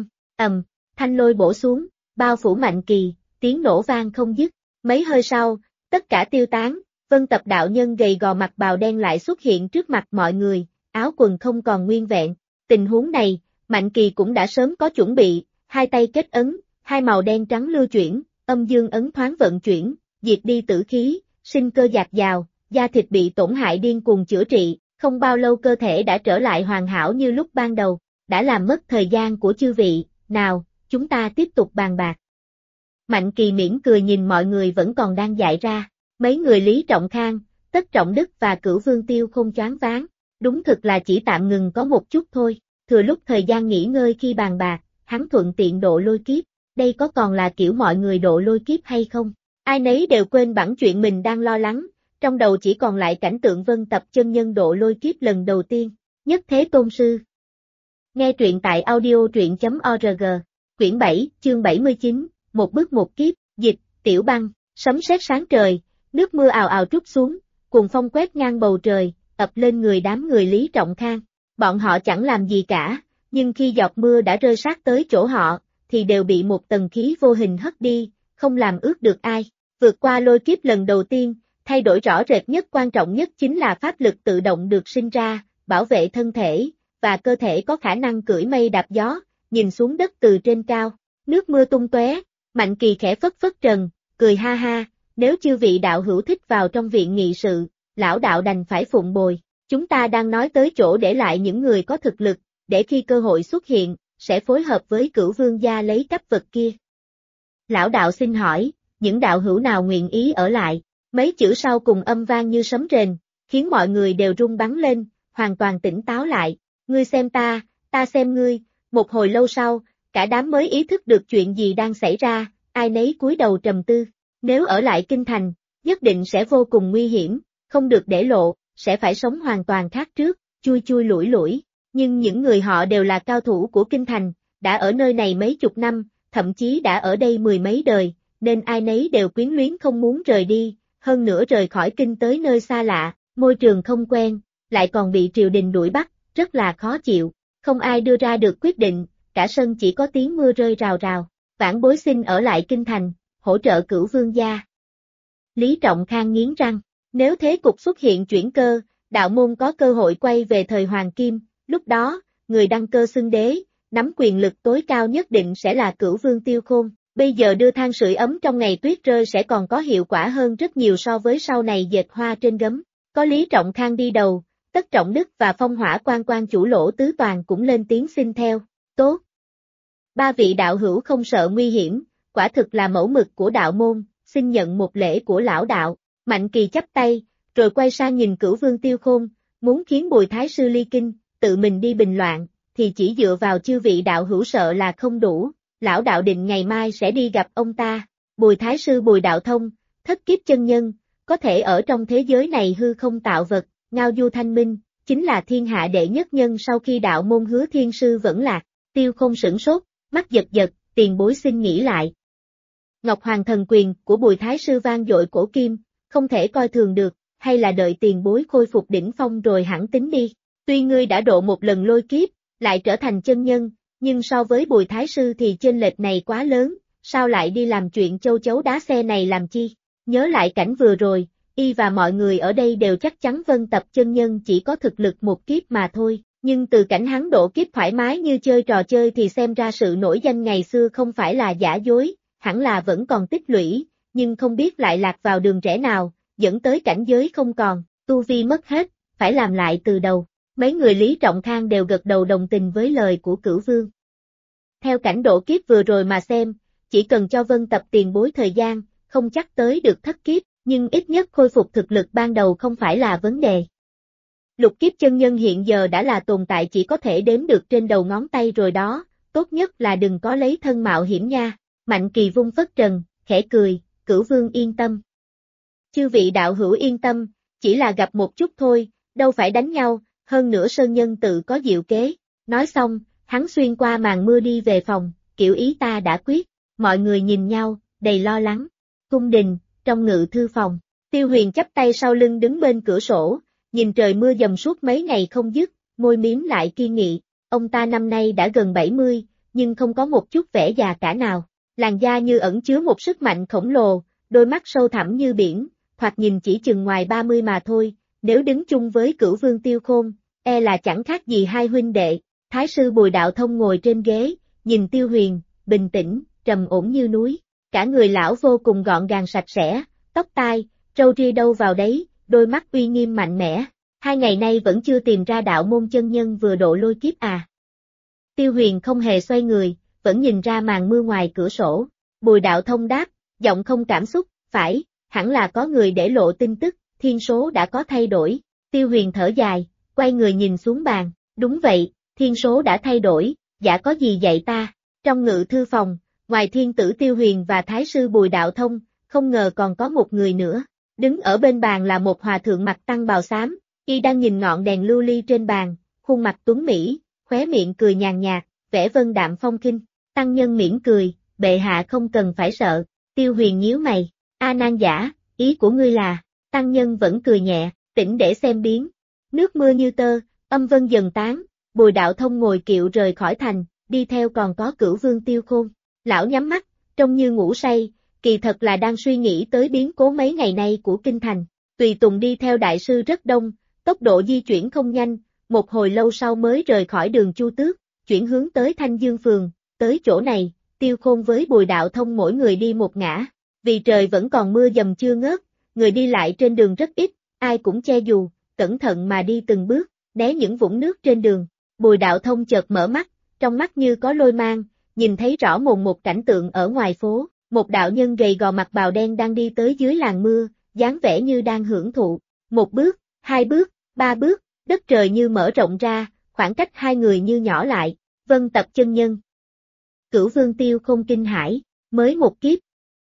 Thanh lôi bổ xuống, bao phủ Mạnh Kỳ, tiếng nổ vang không dứt. Mấy hơi sau, tất cả tiêu tán, Vân Tập đạo nhân gầy gò mặc bào đen lại xuất hiện trước mặt mọi người, áo quần không còn nguyên vẹn. Tình huống này, Mạnh Kỳ cũng đã sớm có chuẩn bị, hai tay kết ấn, hai màu đen trắng lưu chuyển, âm dương ấn thoáng vận chuyển, diệt đi tử khí, sinh cơ dạt dào, da thịt bị tổn hại điên cuồng chữa trị, không bao lâu cơ thể đã trở lại hoàn hảo như lúc ban đầu, đã làm mất thời gian của chư vị, nào, chúng ta tiếp tục bàn bạc. Mạnh Kỳ mỉm cười nhìn mọi người vẫn còn đang dại ra, mấy người Lý Trọng Khang, Tất Trọng Đức và Cửu Vương Tiêu không choáng váng, đúng thực là chỉ tạm ngừng có một chút thôi, thừa lúc thời gian nghỉ ngơi khi bàn bạc, hắn thuận tiện độ lôi kiếp, đây có còn là kiểu mọi người độ lôi kiếp hay không? Ai nấy đều quên bẵng chuyện mình đang lo lắng, trong đầu chỉ còn lại cảnh tượng Vân Tập chân nhân độ lôi kiếp lần đầu tiên, Nhất Thế Tôn Sư. Nghe truyện tại audio.org, quyển 7, chương 79, một bước một kiếp, dịch, Tiểu Băng, sấm sét sáng trời, nước mưa ào ào trút xuống, cuồng phong quét ngang bầu trời, ập lên người đám người Lý Trọng Khang. Bọn họ chẳng làm gì cả, nhưng khi giọt mưa đã rơi sát tới chỗ họ, thì đều bị một tầng khí vô hình hất đi, không làm ướt được ai. Vượt qua lôi kiếp lần đầu tiên, thay đổi rõ rệt nhất quan trọng nhất chính là pháp lực tự động được sinh ra, bảo vệ thân thể, và cơ thể có khả năng cưỡi mây đạp gió, nhìn xuống đất từ trên cao. Nước mưa tung tóe, Mạnh Kỳ khẽ phất phất trần, cười ha ha, nếu chư vị đạo hữu thích vào trong viện nghị sự, lão đạo đành phải phụng bồi. Chúng ta đang nói tới chỗ để lại những người có thực lực, để khi cơ hội xuất hiện, sẽ phối hợp với Cửu Vương gia lấy cấp vật kia. Lão đạo xin hỏi, những đạo hữu nào nguyện ý ở lại? Mấy chữ sau cùng âm vang như sấm rền, khiến mọi người đều rung bắn lên, hoàn toàn tỉnh táo lại. Ngươi xem ta xem ngươi. Một hồi lâu sau, cả đám mới ý thức được chuyện gì đang xảy ra, ai nấy cúi đầu trầm tư. Nếu ở lại kinh thành, nhất định sẽ vô cùng nguy hiểm, không được để lộ, sẽ phải sống hoàn toàn khác trước, chui chui lủi lủi. Nhưng những người họ đều là cao thủ của kinh thành, đã ở nơi này mấy chục năm, thậm chí đã ở đây mười mấy đời, nên ai nấy đều quyến luyến không muốn rời đi, hơn nữa rời khỏi kinh tới nơi xa lạ, môi trường không quen, lại còn bị triều đình đuổi bắt, rất là khó chịu. Không ai đưa ra được quyết định, cả sân chỉ có tiếng mưa rơi rào rào. Vãn Bối xin ở lại kinh thành, hỗ trợ Cửu Vương gia. Lý Trọng Khang nghiến răng, nếu thế cục xuất hiện chuyển cơ, đạo môn có cơ hội quay về thời Hoàng Kim, lúc đó, người đăng cơ xưng đế, nắm quyền lực tối cao nhất định sẽ là Cửu Vương Tiêu Khôn. Bây giờ đưa than sưởi ấm trong ngày tuyết rơi sẽ còn có hiệu quả hơn rất nhiều so với sau này dệt hoa trên gấm. Có Lý Trọng Khang đi đầu, Tất Trọng Đức và Phong Hỏa quan chủ Lỗ Tứ Toàn cũng lên tiếng xin theo. Tốt. Ba vị đạo hữu không sợ nguy hiểm, quả thực là mẫu mực của đạo môn, xin nhận một lễ của lão đạo. Mạnh Kỳ chắp tay, rồi quay sang nhìn Cửu Vương Tiêu Khôn, muốn khiến Bùi Thái Sư ly kinh, tự mình đi bình loạn, thì chỉ dựa vào chư vị đạo hữu sợ là không đủ. Lão đạo định ngày mai sẽ đi gặp ông ta. Bùi Thái Sư Bùi Đạo Thông, thất kiếp chân nhân, có thể ở trong thế giới này hư không tạo vật, ngao du thanh minh, chính là thiên hạ đệ nhất nhân sau khi đạo môn Hứa Thiên Sư vẫn lạc. Tiêu Khôn sửng sốt, mắt giật giật, tiền bối xin nghĩ lại. Ngọc Hoàng Thần Quyền của Bùi Thái Sư vang dội cổ kim, không thể coi thường được, hay là đợi tiền bối khôi phục đỉnh phong rồi hẳn tính đi. Tuy ngươi đã độ một lần lôi kiếp, lại trở thành chân nhân, nhưng so với Bùi Thái Sư thì chênh lệch này quá lớn, sao lại đi làm chuyện châu chấu đá xe này làm chi? Nhớ lại cảnh vừa rồi, y và mọi người ở đây đều chắc chắn Vân Tập chân nhân chỉ có thực lực một kiếp mà thôi, nhưng từ cảnh hắn độ kiếp thoải mái như chơi trò chơi thì xem ra sự nổi danh ngày xưa không phải là giả dối, hẳn là vẫn còn tích lũy, nhưng không biết lại lạc vào đường rẽ nào, dẫn tới cảnh giới không còn, tu vi mất hết, phải làm lại từ đầu. Mấy người Lý Trọng Khang đều gật đầu đồng tình với lời của Cửu Vương. Theo cảnh độ kiếp vừa rồi mà xem, chỉ cần cho Vân Tập tiền bối thời gian, không chắc tới được thất kiếp, nhưng ít nhất khôi phục thực lực ban đầu không phải là vấn đề. Lục kiếp chân nhân hiện giờ đã là tồn tại chỉ có thể đếm được trên đầu ngón tay rồi đó, tốt nhất là đừng có lấy thân mạo hiểm nha. Mạnh Kỳ vung phất trần, khẽ cười, Cửu Vương yên tâm. Chư vị đạo hữu yên tâm, chỉ là gặp một chút thôi, đâu phải đánh nhau, hơn nữa Sơn Nhân tự có diệu kế. Nói xong, hắn xuyên qua màn mưa đi về phòng, kiểu ý ta đã quyết. Mọi người nhìn nhau, đầy lo lắng. Cung đình, trong ngự thư phòng, Tiêu Huyền chắp tay sau lưng đứng bên cửa sổ, nhìn trời mưa dầm suốt mấy ngày không dứt, môi miếm lại kiên nghị. Ông ta năm nay đã gần 70, nhưng không có một chút vẻ già cả nào. Làn da như ẩn chứa một sức mạnh khổng lồ, đôi mắt sâu thẳm như biển, thoạt nhìn chỉ chừng ngoài 30 mà thôi. Nếu đứng chung với Cửu Vương Tiêu Khôn, e là chẳng khác gì hai huynh đệ. Thái sư Bùi Đạo Thông ngồi trên ghế, nhìn Tiêu Huyền, bình tĩnh, trầm ổn như núi. Cả người lão vô cùng gọn gàng sạch sẽ, tóc tai, râu ria đâu vào đấy, đôi mắt uy nghiêm mạnh mẽ. 2 ngày nay vẫn chưa tìm ra đạo môn chân nhân vừa độ lôi kiếp à? Tiêu Huyền không hề xoay người, vẫn nhìn ra màn mưa ngoài cửa sổ. Bùi Đạo Thông đáp, giọng không cảm xúc, phải, hẳn là có người để lộ tin tức, thiên số đã có thay đổi. Tiêu Huyền thở dài, quay người nhìn xuống bàn, đúng vậy, thiên số đã thay đổi, dạ có gì dạy ta. Trong ngự thư phòng, ngoài thiên tử Tiêu Huyền và thái sư Bùi Đạo Thông, không ngờ còn có một người nữa. Đứng ở bên bàn là một hòa thượng mặc tăng bào xám, y đang nhìn ngọn đèn lưu ly trên bàn, khuôn mặt tuấn mỹ, khóe miệng cười nhàn nhạt, vẻ vân đạm phong khinh. Tăng nhân mỉm cười, bệ hạ không cần phải sợ. Tiêu Huyền nhíu mày, A Nan giả, ý của ngươi là? Tăng nhân vẫn cười nhẹ, tĩnh để xem biến. Nước mưa như tơ, âm vân dần tán, Bùi Đạo Thông ngồi kiệu rời khỏi thành, đi theo còn có Cửu Vương Tiêu Khôn. Lão nhắm mắt, trông như ngủ say, kỳ thật là đang suy nghĩ tới biến cố mấy ngày nay của kinh thành. Tùy tùng đi theo đại sư rất đông, tốc độ di chuyển không nhanh, một hồi lâu sau mới rời khỏi đường Chu Tước, chuyển hướng tới Thanh Dương Phường, tới chỗ này, Tiêu Khôn với Bùi Đạo Thông mỗi người đi một ngã, vì trời vẫn còn mưa dầm chưa ngớt, người đi lại trên đường rất ít, ai cũng che dù, cẩn thận mà đi từng bước, né những vũng nước trên đường. Bùi Đạo Thông chợt mở mắt, trong mắt như có lôi mang, nhìn thấy rõ mồn một cảnh tượng ở ngoài phố, một đạo nhân gầy gò mặc bào đen đang đi tới dưới làn mưa, dáng vẻ như đang hưởng thụ. Một bước, hai bước, ba bước, đất trời như mở rộng ra, khoảng cách hai người như nhỏ lại. Vân Tập chân nhân. Cửu Vương Tiêu Khôn kinh hãi, mới một kiếp.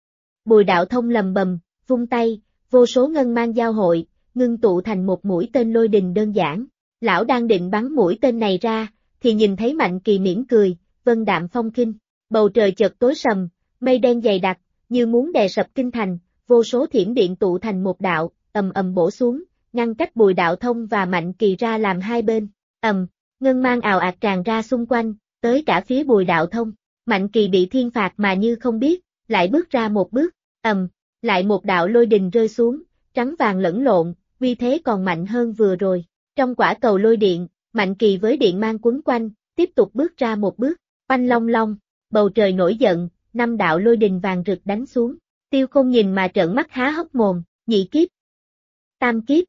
Bùi Đạo Thông lầm bầm, vung tay, vô số ngân mang giao hội, ngưng tụ thành một mũi tên lôi đình đơn giản. Lão đang định bắn mũi tên này ra, thì nhìn thấy Mạnh Kỳ mỉm cười, vân đạm phong khinh. Bầu trời chợt tối sầm, mây đen dày đặc, như muốn đè sập kinh thành, vô số thiểm điện tụ thành một đạo, ầm ầm bổ xuống, ngăn cách Bùi Đạo Thông và Mạnh Kỳ ra làm hai bên. Ngân mang ào ạt tràn ra xung quanh, tới cả phía Bùi Đạo Thông. Mạnh Kỳ bị thiên phạt mà như không biết, lại bước ra một bước, lại một đạo lôi đình rơi xuống, trắng vàng lẫn lộn, uy thế còn mạnh hơn vừa rồi. Trong quả cầu lôi điện, Mạnh Kỳ với điện mang quấn quanh, tiếp tục bước ra một bước, oanh long long, bầu trời nổi giận, 5 đạo lôi đình vàng rực đánh xuống. Tiêu Khôn nhìn mà trợn mắt há hốc mồm, nhị kiếp, tam kiếp,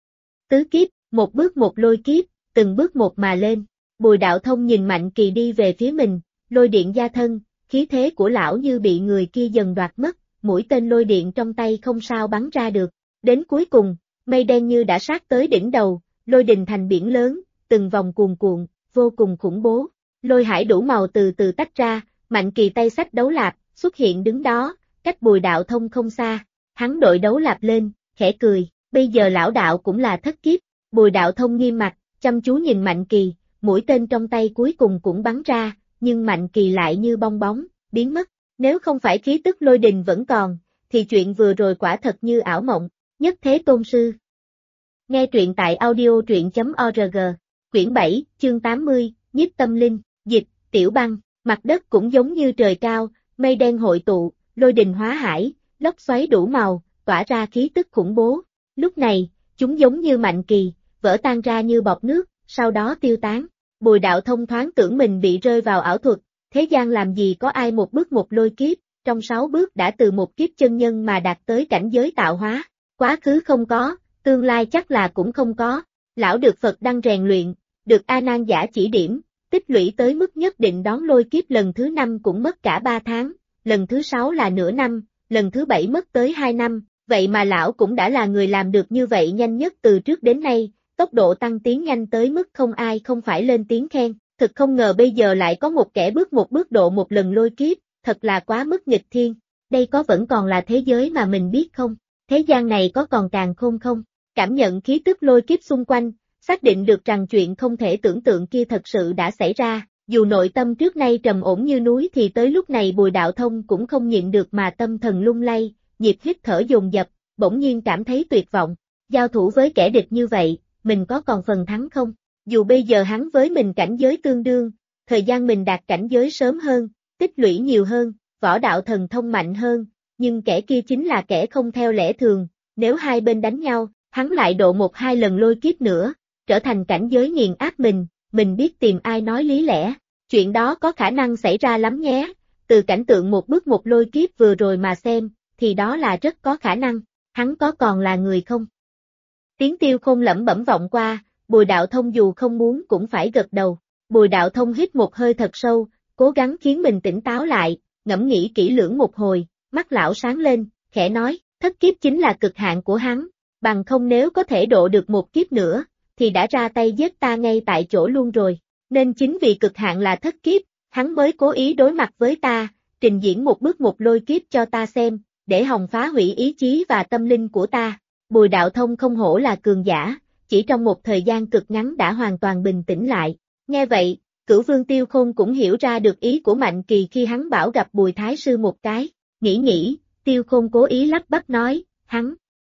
tứ kiếp, một bước một lôi kiếp, từng bước một mà lên. Bùi Đạo Thông nhìn Mạnh Kỳ đi về phía mình, lôi điện gia thân, khí thế của lão như bị người kia dần đoạt mất, mũi tên lôi điện trong tay không sao bắn ra được. Đến cuối cùng, mây đen như đã sát tới đỉnh đầu, lôi đình thành biển lớn, từng vòng cuồn cuộn, vô cùng khủng bố. Lôi hải đủ màu từ từ tách ra, Mạnh Kỳ tay xách đấu lạp, xuất hiện đứng đó, cách Bùi Đạo Thông không xa. Hắn đội đấu lạp lên, khẽ cười, bây giờ lão đạo cũng là thất kiếp. Bùi Đạo Thông nghiêm mặt, chăm chú nhìn Mạnh Kỳ, mũi tên trong tay cuối cùng cũng bắn ra, nhưng Mạnh Kỳ lại như bong bóng, biến mất. Nếu không phải khí tức lôi đình vẫn còn, thì chuyện vừa rồi quả thật như ảo mộng. Nhất Thế Tôn Sư. Nghe truyện tại audio.truyện.org, quyển 7, chương 80, Nhiếp Tâm Linh, dịch, Tiểu Băng. Mặt đất cũng giống như trời cao, mây đen hội tụ, lôi đình hóa hải, lốc xoáy đủ màu, tỏa ra khí tức khủng bố. Lúc này, chúng giống như Mạnh Kỳ, vỡ tan ra như bọt nước, sau đó tiêu tán. Bùi Đạo Thông thoáng tưởng mình bị rơi vào ảo thuật, thế gian làm gì có ai một bước một lôi kiếp, trong 6 bước đã từ một kiếp chân nhân mà đạt tới cảnh giới tạo hóa. Quá khứ không có, tương lai chắc là cũng không có. Lão được Phật đăng rèn luyện, được A Nan giả chỉ điểm, tích lũy tới mức nhất định đón lôi kiếp lần thứ 5 cũng mất cả 3 tháng, lần thứ 6 là nửa năm, lần thứ 7 mất tới 2 năm, vậy mà lão cũng đã là người làm được như vậy nhanh nhất từ trước đến nay, tốc độ tăng tiến nhanh tới mức không ai không phải lên tiếng khen. Thực không ngờ bây giờ lại có một kẻ bước một bước độ một lần lôi kiếp, thật là quá mức nghịch thiên. Đây có vẫn còn là thế giới mà mình biết không? Thế gian này có còn càn khôn không? Cảm nhận khí tức lôi kiếp xung quanh, xác định được rằng chuyện không thể tưởng tượng kia thật sự đã xảy ra. Dù nội tâm trước nay trầm ổn như núi thì tới lúc này Bùi Đạo Thông cũng không nhịn được mà tâm thần lung lay, nhịp hít thở dồn dập, bỗng nhiên cảm thấy tuyệt vọng. Giao thủ với kẻ địch như vậy, mình có còn phần thắng không? Dù bây giờ hắn với mình cảnh giới tương đương, thời gian mình đạt cảnh giới sớm hơn, tích lũy nhiều hơn, võ đạo thần thông mạnh hơn, nhưng kẻ kia chính là kẻ không theo lẽ thường, nếu hai bên đánh nhau, hắn lại độ 1-2 lần lôi kiếp nữa, trở thành cảnh giới nghiền áp mình biết tìm ai nói lý lẽ, chuyện đó có khả năng xảy ra lắm nhé, từ cảnh tượng một bước một lôi kiếp vừa rồi mà xem, thì đó là rất có khả năng, hắn có còn là người không? Tiếng Tiêu Khôn lẩm bẩm vọng qua, Bùi Đạo Thông dù không muốn cũng phải gật đầu. Bùi Đạo Thông hít một hơi thật sâu, cố gắng khiến mình tỉnh táo lại, ngẫm nghĩ kỹ lưỡng một hồi, mắt lão sáng lên, khẽ nói, thất kiếp chính là cực hạn của hắn, bằng không nếu có thể độ được một kiếp nữa, thì đã ra tay giết ta ngay tại chỗ luôn rồi. Nên chính vì cực hạn là thất kiếp, hắn mới cố ý đối mặt với ta, trình diễn một bước một lôi kiếp cho ta xem, để hòng phá hủy ý chí và tâm linh của ta. Bùi Đạo Thông không hổ là cường giả, chỉ trong một thời gian cực ngắn đã hoàn toàn bình tĩnh lại. Nghe vậy, Cửu Vương Tiêu Khôn cũng hiểu ra được ý của Mạnh Kỳ khi hắn bảo gặp Bùi Thái Sư một cái. Nghĩ, Tiêu Khôn cố ý lắp bắp nói, hắn,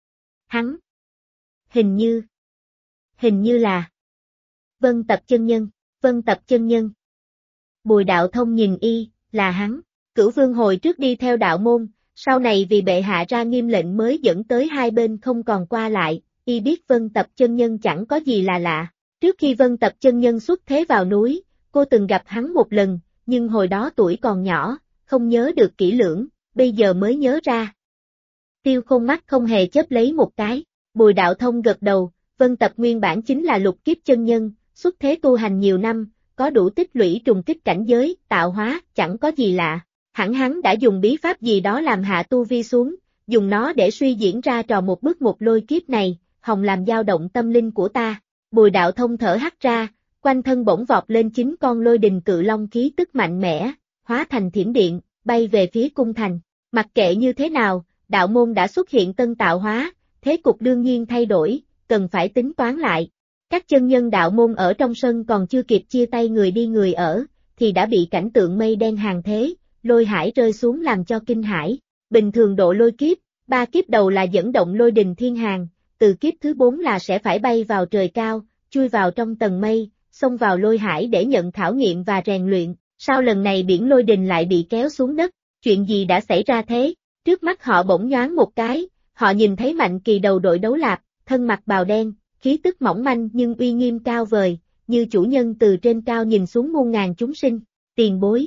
hình như là Vân Tập chân nhân. Bùi Đạo Thông nhìn y, là hắn. Cửu Vương hồi trước đi theo đạo môn, sau này vì bệ hạ ra nghiêm lệnh mới dẫn tới hai bên không còn qua lại, y biết Vân Tập chân nhân chẳng có gì là lạ. Trước khi Vân Tập chân nhân xuất thế vào núi, cô từng gặp hắn một lần, nhưng hồi đó tuổi còn nhỏ, không nhớ được kỹ lưỡng, bây giờ mới nhớ ra. Tiêu Khôn mắt không hề chớp lấy một cái, Bùi Đạo Thông gật đầu, Vân Tập nguyên bản chính là lục kiếp chân nhân, xuất thế tu hành nhiều năm, có đủ tích lũy trùng kích cảnh giới, tạo hóa, chẳng có gì lạ. Hẳn hắn đã dùng bí pháp gì đó làm hạ tu vi xuống, dùng nó để suy diễn ra trò một bước một lôi kiếp này, hòng làm dao động tâm linh của ta. Bùi Đạo Thông thở hắt ra, quanh thân bỗng vọt lên 9 con lôi đình cự long khí tức mạnh mẽ, hóa thành thiểm điện, bay về phía cung thành. Mặc kệ như thế nào, đạo môn đã xuất hiện tân tạo hóa, thế cục đương nhiên thay đổi, cần phải tính toán lại. Các chân nhân đạo môn ở trong sân còn chưa kịp chia tay người đi người ở, thì đã bị cảnh tượng mây đen hàng thế, lôi hải rơi xuống làm cho kinh hãi. Bình thường độ lôi kiếp, 3 kiếp đầu là dẫn động lôi đình thiên hàng, từ kiếp thứ 4 là sẽ phải bay vào trời cao, chui vào trong tầng mây, xông vào lôi hải để nhận khảo nghiệm và rèn luyện. Sao lần này biển lôi đình lại bị kéo xuống đất, chuyện gì đã xảy ra thế? Trước mắt họ bỗng nhoáng một cái, họ nhìn thấy Mạnh Kỳ đầu đội đấu lạp, thân mặc bào đen, khí tức mỏng manh nhưng uy nghiêm cao vời, như chủ nhân từ trên cao nhìn xuống muôn ngàn chúng sinh. Tiền bối,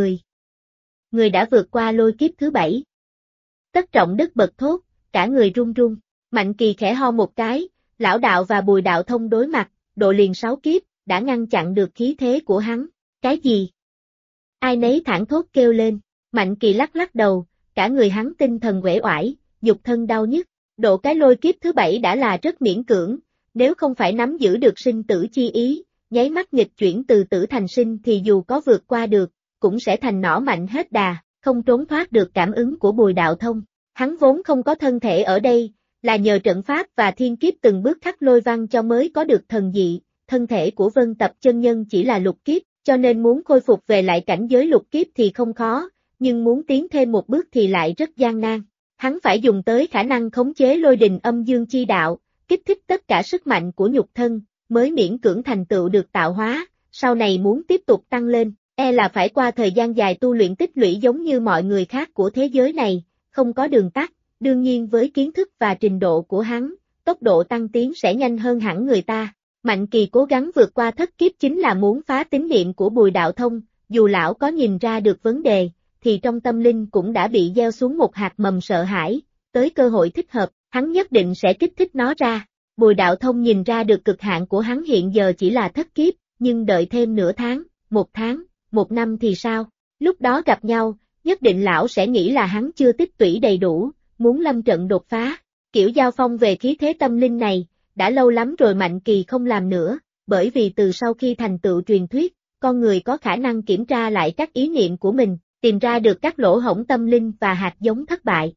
người đã vượt qua lôi kiếp thứ 7. Tất Trọng Đức bật thốt, cả người run run. Mạnh Kỳ khẽ ho một cái, lão đạo và Bùi Đạo Thông đối mặt, độ liền 6 kiếp, đã ngăn chặn được khí thế của hắn. Cái gì? Ai nấy thảng thốt kêu lên. Mạnh Kỳ lắc lắc đầu, cả người hắn tinh thần uể oải, nhục thân đau nhức. Độ cái lôi kiếp thứ 7 đã là rất miễn cưỡng, nếu không phải nắm giữ được sinh tử chi ý, nháy mắt nghịch chuyển từ tử thành sinh thì dù có vượt qua được, cũng sẽ thành nỏ mạnh hết đà, không trốn thoát được cảm ứng của Bùi Đạo Thông. Hắn vốn không có thân thể ở đây, là nhờ trận pháp và thiên kiếp từng bước khắc lôi văn cho mới có được thần dị, thân thể của Vân Tập chân nhân chỉ là lục kiếp, cho nên muốn khôi phục về lại cảnh giới lục kiếp thì không khó, nhưng muốn tiến thêm một bước thì lại rất gian nan. Hắn phải dùng tới khả năng khống chế lôi đình âm dương chi đạo, kích thích tất cả sức mạnh của nhục thân, mới miễn cưỡng thành tựu được tạo hóa, sau này muốn tiếp tục tăng lên, là phải qua thời gian dài tu luyện tích lũy giống như mọi người khác của thế giới này, không có đường tắt, đương nhiên với kiến thức và trình độ của hắn, tốc độ tăng tiến sẽ nhanh hơn hẳn người ta. Mạnh Kỳ cố gắng vượt qua thất kiếp chính là muốn phá tín niệm của Bùi Đạo Thông, dù lão có nhìn ra được vấn đề, thì trong tâm linh cũng đã bị gieo xuống một hạt mầm sợ hãi, tới cơ hội thích hợp, hắn nhất định sẽ kích thích nó ra. Bùi Đạo Thông nhìn ra được cực hạn của hắn hiện giờ chỉ là thất kiếp, nhưng đợi thêm nửa tháng, 1 tháng, 1 năm thì sao? Lúc đó gặp nhau, nhất định lão sẽ nghĩ là hắn chưa tích lũy đầy đủ, muốn lâm trận đột phá. Kiểu giao phong về khí thế tâm linh này, đã lâu lắm rồi Mạnh Kỳ không làm nữa, bởi vì từ sau khi thành tựu truyền thuyết, con người có khả năng kiểm tra lại các ý niệm của mình, tìm ra được các lỗ hổng tâm linh và hạt giống thất bại.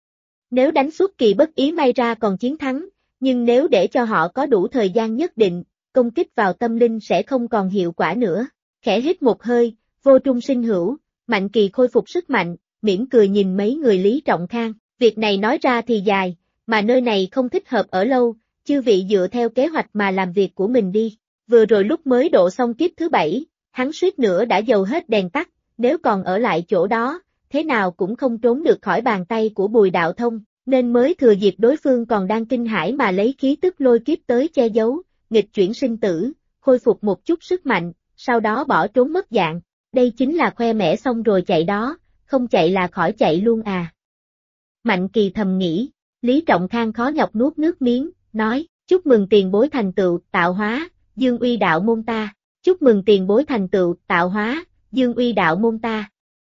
Nếu đánh xuất kỳ bất ý may ra còn chiến thắng, nhưng nếu để cho họ có đủ thời gian nhất định, công kích vào tâm linh sẽ không còn hiệu quả nữa. Khẽ hít một hơi, vô trung sinh hữu, Mạnh Kỳ khôi phục sức mạnh, mỉm cười nhìn mấy người Lý Trọng Khang, việc này nói ra thì dài, mà nơi này không thích hợp ở lâu, chư vị dựa theo kế hoạch mà làm việc của mình đi. Vừa rồi lúc mới độ xong kiếp thứ 7, hắn suýt nữa đã dầu hết đèn tắt, nếu còn ở lại chỗ đó, thế nào cũng không trốn được khỏi bàn tay của Bùi Đạo Thông, nên mới thừa dịp đối phương còn đang kinh hãi mà lấy khí tức lôi kiếp tới che giấu, nghịch chuyển sinh tử, khôi phục một chút sức mạnh, sau đó bỏ trốn mất dạng. Đây chính là khoe mẽ xong rồi chạy đó, không chạy là khỏi chạy luôn à. Mạnh Kỳ thầm nghĩ, Lý Trọng Khang khó nhọc nuốt nước miếng, nói, chúc mừng tiền bối thành tựu, tạo hóa, dương uy đạo môn ta, chúc mừng tiền bối thành tựu, tạo hóa, dương uy đạo môn ta.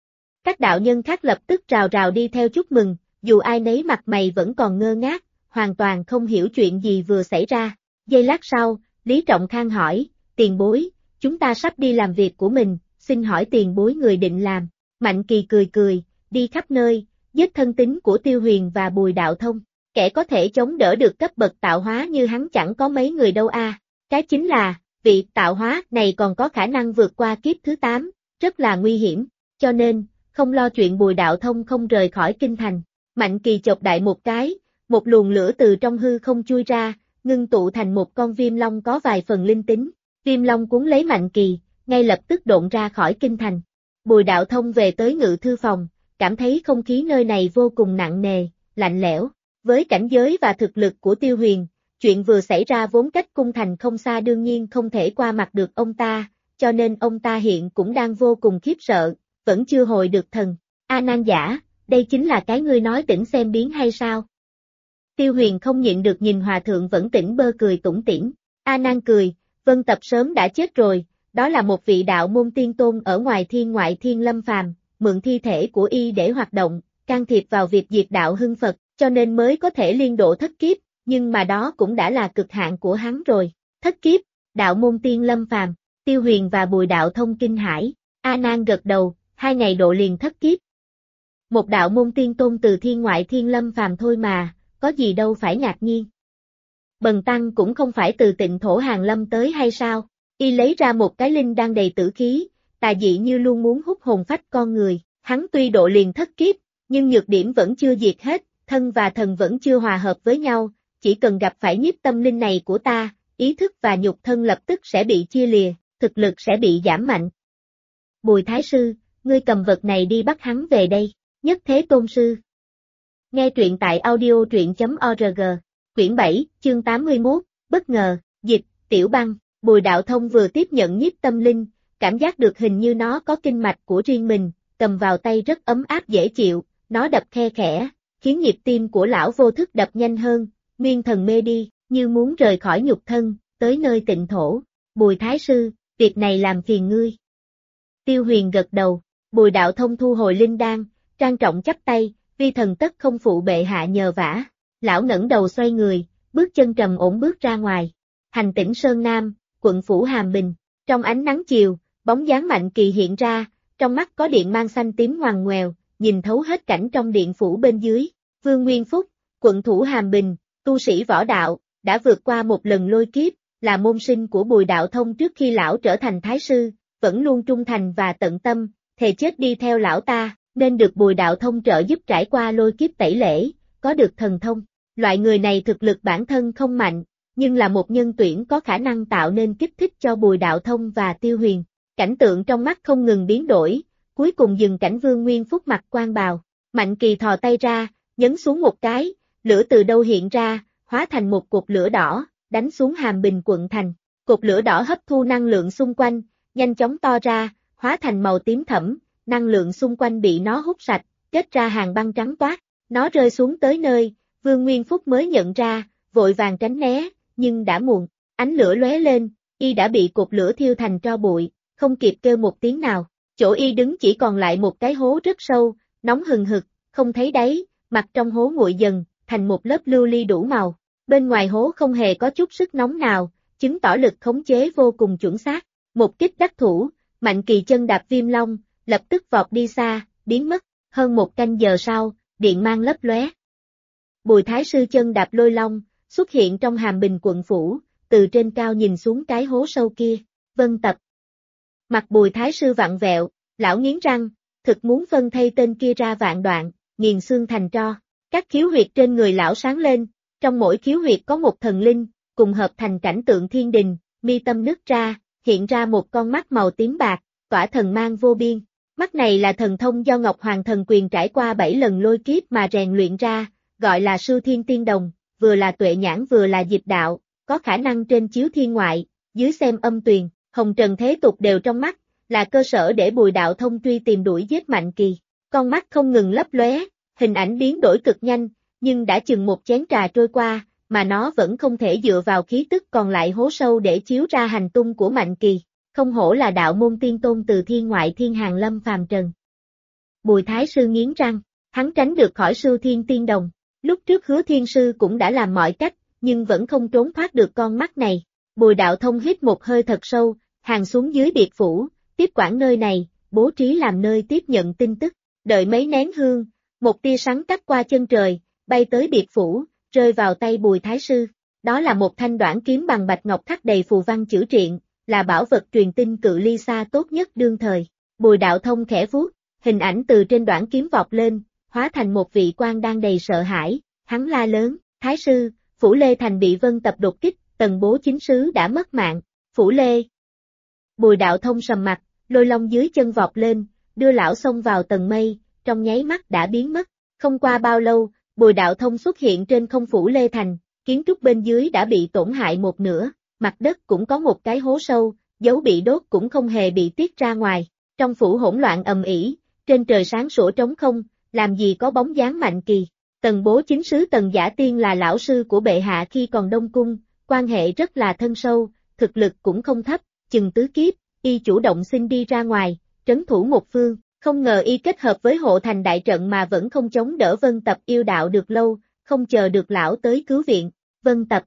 Các đạo nhân khác lập tức rào rào đi theo chúc mừng, dù ai nấy mặt mày vẫn còn ngơ ngác, hoàn toàn không hiểu chuyện gì vừa xảy ra. Giây lát sau, Lý Trọng Khang hỏi, tiền bối, chúng ta sắp đi làm việc của mình, xin hỏi tiền bối người định làm. Mạnh Kỳ cười cười, đi khắp nơi, giết thân tín của Tiêu Huyền và Bùi Đạo Thông. Kẻ có thể chống đỡ được cấp bậc tạo hóa như hắn chẳng có mấy người đâu a. Cái chính là, vị tạo hóa này còn có khả năng vượt qua kiếp thứ 8, rất là nguy hiểm, cho nên, không lo chuyện Bùi Đạo Thông không rời khỏi kinh thành. Mạnh Kỳ chộp đại một cái, một luồng lửa từ trong hư không chui ra, ngưng tụ thành một con viêm long có vài phần linh tính. Viêm long cuốn lấy Mạnh Kỳ, ngay lập tức độn ra khỏi kinh thành. Bùi Đạo Thông về tới ngự thư phòng, cảm thấy không khí nơi này vô cùng nặng nề, lạnh lẽo. Với cảnh giới và thực lực của Tiêu Huyền, chuyện vừa xảy ra vốn cách cung thành không xa đương nhiên không thể qua mặt được ông ta, cho nên ông ta hiện cũng đang vô cùng khiếp sợ, vẫn chưa hồi được thần. A Nan giả, đây chính là cái ngươi nói tỉnh xem biến hay sao? Tiêu Huyền không nhịn được nhìn hòa thượng vẫn tỉnh bơ cười tủm tỉm. A Nan cười, Vân Tập sớm đã chết rồi, đó là một vị đạo môn tiên tôn ở ngoài thiên lâm phàm, mượn thi thể của y để hoạt động, can thiệp vào việc diệt đạo hưng Phật, cho nên mới có thể liên độ thất kiếp, nhưng mà đó cũng đã là cực hạn của hắn rồi. Thất kiếp, đạo môn tiên lâm phàm, Tiêu Huyền và Bùi Đạo Thông kinh hãi. A Nan gật đầu, 2 ngày độ liền thất kiếp. Một đạo môn tiên tôn từ thiên lâm phàm thôi mà, có gì đâu phải ngạc nhiên. Bần tăng cũng không phải từ Tịnh Thổ Hàng Lâm tới hay sao? Y lấy ra một cái linh đang đầy tử khí, tà dị như luôn muốn hút hồn phách con người. Hắn tuy độ liền thất kiếp, nhưng nhược điểm vẫn chưa diệt hết, thân và thần vẫn chưa hòa hợp với nhau, chỉ cần gặp phải nhiếp tâm linh này của ta, ý thức và nhục thân lập tức sẽ bị chia lìa, thực lực sẽ bị giảm mạnh. Bùi Thái Sư, ngươi cầm vật này đi bắt hắn về đây. Nhất Thế Tôn Sư. Nghe truyện tại audio.org, quyển 7, chương 81, bất ngờ, dịch, Tiểu Băng. Bùi Đạo Thông vừa tiếp nhận nhiếp tâm linh, cảm giác được hình như nó có kinh mạch của riêng mình, cầm vào tay rất ấm áp dễ chịu, nó đập khe khẽ, khiến nhịp tim của lão vô thức đập nhanh hơn, nguyên thần mê đi, như muốn rời khỏi nhục thân, tới nơi tịnh thổ. Bùi Thái Sư, việc này làm phiền ngươi. Tiêu Huyền gật đầu, Bùi Đạo Thông thu hồi linh đan, trang trọng chắp tay, vi thần tất không phụ bệ hạ nhờ vả. Lão ngẩng đầu xoay người, bước chân trầm ổn bước ra ngoài. Hành tỉnh Sơn Nam, quận phủ Hàm Bình, trong ánh nắng chiều, bóng dáng Mạnh Kỳ hiện ra, trong mắt có điện mang xanh tím ngoằn ngoèo, nhìn thấu hết cảnh trong điện phủ bên dưới. Vương Nguyên Phúc, quận thủ Hàm Bình, tu sĩ võ đạo, đã vượt qua một lần lôi kiếp, là môn sinh của Bùi Đạo Thông trước khi lão trở thành thái sư, vẫn luôn trung thành và tận tâm, thề chết đi theo lão ta, nên được Bùi Đạo Thông trợ giúp trải qua lôi kiếp tẩy lễ, có được thần thông. Loại người này thực lực bản thân không mạnh, nhưng là một nhân tuyển có khả năng tạo nên kích thích cho Bùi Đạo Thông và Tiêu Huyền. Cảnh tượng trong mắt không ngừng biến đổi, cuối cùng dừng cảnh Vương Nguyên Phúc mặc quan bào. Mạnh Kỳ thò tay ra, nhấn xuống một cái, lửa từ đâu hiện ra, hóa thành một cột lửa đỏ, đánh xuống Hàm Bình quận thành. Cột lửa đỏ hấp thu năng lượng xung quanh, nhanh chóng to ra, hóa thành màu tím thẫm, năng lượng xung quanh bị nó hút sạch, kết ra hàng băng trắng toát. Nó rơi xuống tới nơi, Vương Nguyên Phúc mới nhận ra, vội vàng tránh né, nhưng đã muộn, ánh lửa lóe lên, y đã bị cột lửa thiêu thành tro bụi, không kịp kêu một tiếng nào. Chỗ y đứng chỉ còn lại một cái hố rất sâu, nóng hừng hực, không thấy đáy, mặt trong hố nguội dần, thành một lớp lưu ly đủ màu. Bên ngoài hố không hề có chút sức nóng nào, chứng tỏ lực khống chế vô cùng chuẩn xác. Một kích đắc thủ, Mạnh Kỳ chân đạp Viêm Long, lập tức vọt đi xa, biến mất. Hơn một canh giờ sau, điện mang lấp lóe. Bùi Thái Sư chân đạp Lôi Long, xuất hiện trong Hàm Bình quận phủ, từ trên cao nhìn xuống cái hố sâu kia. Vân Tập. Mặt Bùi Thái Sư vặn vẹo, lão nghiến răng, thực muốn phân thây tên kia ra vạn đoạn, nghiền xương thành tro. Các khiếu huyệt trên người lão sáng lên, trong mỗi khiếu huyệt có một thần linh, cùng hợp thành cảnh tượng thiên đình, mi tâm nứt ra, hiện ra một con mắt màu tím bạc, tỏa thần mang vô biên. Mắt này là thần thông do Ngọc Hoàng Thần Quyền trải qua 7 lần lôi kiếp mà rèn luyện ra, gọi là Sư Thiên Tiên Đồng, vừa là tuệ nhãn vừa là dịch đạo, có khả năng trên chiếu thiên ngoại, dưới xem âm tuyền, hồng trần thế tục đều trong mắt, là cơ sở để Bùi Đạo Thông truy tìm đuổi giết Mạnh Kỳ. Con mắt không ngừng lấp lóe, hình ảnh biến đổi cực nhanh, nhưng đã chừng một chén trà trôi qua, mà nó vẫn không thể dựa vào khí tức còn lại hố sâu để chiếu ra hành tung của Mạnh Kỳ. Không hổ là đạo môn tiên tôn từ thiên ngoại thiên hàng lâm phàm trần. Bùi Thái Sư nghiến răng, hắn tránh được khỏi Sư Thiên Tiên Đồng. Lúc trước Hứa Thiên Sư cũng đã làm mọi cách, nhưng vẫn không trốn thoát được con mắt này. Bùi Đạo Thông hít một hơi thật sâu, hàng xuống dưới biệt phủ, tiếp quản nơi này, bố trí làm nơi tiếp nhận tin tức. Đợi mấy nén hương, một tia sáng cắt qua chân trời, bay tới biệt phủ, rơi vào tay Bùi Thái Sư. Đó là một thanh đoản kiếm bằng bạch ngọc khắc đầy phù văn chữ triện, là bảo vật truyền tin cự ly xa tốt nhất đương thời. Bùi Đạo Thông khẽ vuốt, hình ảnh từ trên đoản kiếm vọt lên, hóa thành một vị quan đang đầy sợ hãi, hắn la lớn, Thái Sư, Phủ Lê Thành bị Vân Tập đột kích, Tần Bố chính sứ đã mất mạng, Phủ Lê. Bùi Đạo Thông sầm mặt, Lôi Long dưới chân vọt lên, đưa lão xông vào tầng mây, trong nháy mắt đã biến mất. Không qua bao lâu, Bùi Đạo Thông xuất hiện trên không Phủ Lê Thành, kiến trúc bên dưới đã bị tổn hại một nửa, mặt đất cũng có một cái hố sâu, dấu bị đốt cũng không hề bị tiết ra ngoài. Trong phủ hỗn loạn ầm ĩ, trên trời sáng sủa trống không, làm gì có bóng dáng Mạnh Kỳ. Tần Bố Chính sứ Tần Giả Tiên là lão sư của bệ hạ khi còn Đông Cung, quan hệ rất là thân sâu, thực lực cũng không thấp, chừng tứ kiếp, y chủ động xin đi ra ngoài, trấn thủ một phương, không ngờ y kết hợp với hộ thành đại trận mà vẫn không chống đỡ Vân Tập yêu đạo được lâu, không chờ được lão tới cứu viện. Vân Tập.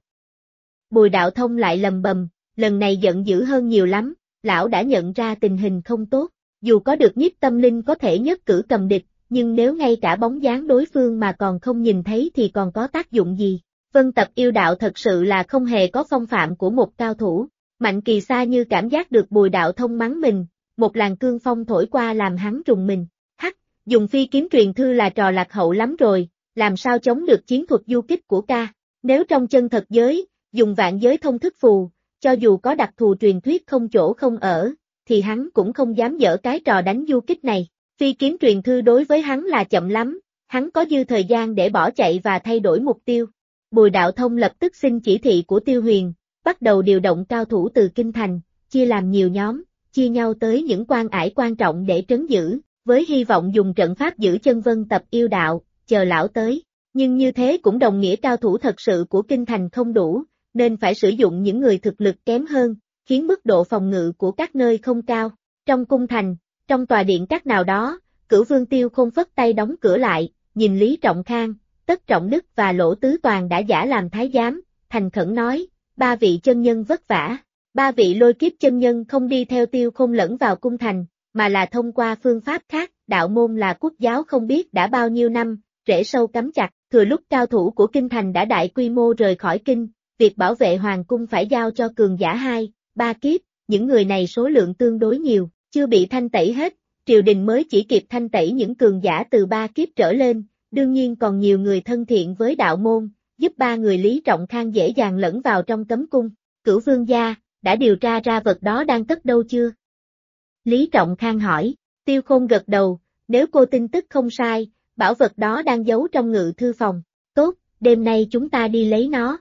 Bùi Đạo Thông lại lầm bầm, lần này giận dữ hơn nhiều lắm, lão đã nhận ra tình hình không tốt, dù có được Nhiếp Tâm Linh có thể nhất cử cầm địch, nhưng nếu ngay cả bóng dáng đối phương mà còn không nhìn thấy thì còn có tác dụng gì. Vân Tập yêu đạo thật sự là không hề có phong phạm của một cao thủ. Mạnh Kỳ xa như cảm giác được Bùi Đạo Thông mắng mình, một làn cương phong thổi qua làm hắn rùng mình. Hắc, dùng phi kiếm truyền thư là trò lạc hậu lắm rồi, làm sao chống được chiến thuật du kích của ca. Nếu trong chân thật giới, dùng vạn giới thông thức phù, cho dù có đặc thù truyền thuyết không chỗ không ở, thì hắn cũng không dám dở cái trò đánh du kích này. Phi kiếm truyền thư đối với hắn là chậm lắm, hắn có dư thời gian để bỏ chạy và thay đổi mục tiêu. Bùi Đạo Thông lập tức xin chỉ thị của Tiêu Huyền, bắt đầu điều động cao thủ từ kinh thành, chia làm nhiều nhóm, chia nhau tới những quan ải quan trọng để trấn giữ, với hy vọng dùng trận pháp giữ chân Vân Tập yêu đạo, chờ lão tới. Nhưng như thế cũng đồng nghĩa cao thủ thật sự của kinh thành không đủ, nên phải sử dụng những người thực lực kém hơn, khiến mức độ phòng ngự của các nơi không cao. Trong cung thành, trong tòa điện các nào đó, Cửu Vương Tiêu Khôn phất tay đóng cửa lại, nhìn Lý Trọng Khang, Tất Trọng Đức và Lỗ Tứ Toàn đã giả làm thái giám, thành khẩn nói, ba vị chân nhân vất vả. Ba vị lôi kiếp chân nhân không đi theo Tiêu Khôn lẫn vào cung thành, mà là thông qua phương pháp khác, đạo môn là quốc giáo không biết đã bao nhiêu năm, rễ sâu cắm chặt, thừa lúc cao thủ của kinh thành đã đại quy mô rời khỏi kinh, việc bảo vệ hoàng cung phải giao cho cường giả 2, 3 kiếp, những người này số lượng tương đối nhiều, chưa bị thanh tẩy hết, triều đình mới chỉ kịp thanh tẩy những cường giả từ 3 kiếp trở lên, đương nhiên còn nhiều người thân thiện với đạo môn, giúp ba người Lý Trọng Khang dễ dàng lẫn vào trong cấm cung. Cửu Vương gia, đã điều tra ra vật đó đang cất đâu chưa? Lý Trọng Khang hỏi. Tiêu Khôn gật đầu, nếu cô tin tức không sai, bảo vật đó đang giấu trong ngự thư phòng. Tốt, đêm nay chúng ta đi lấy nó.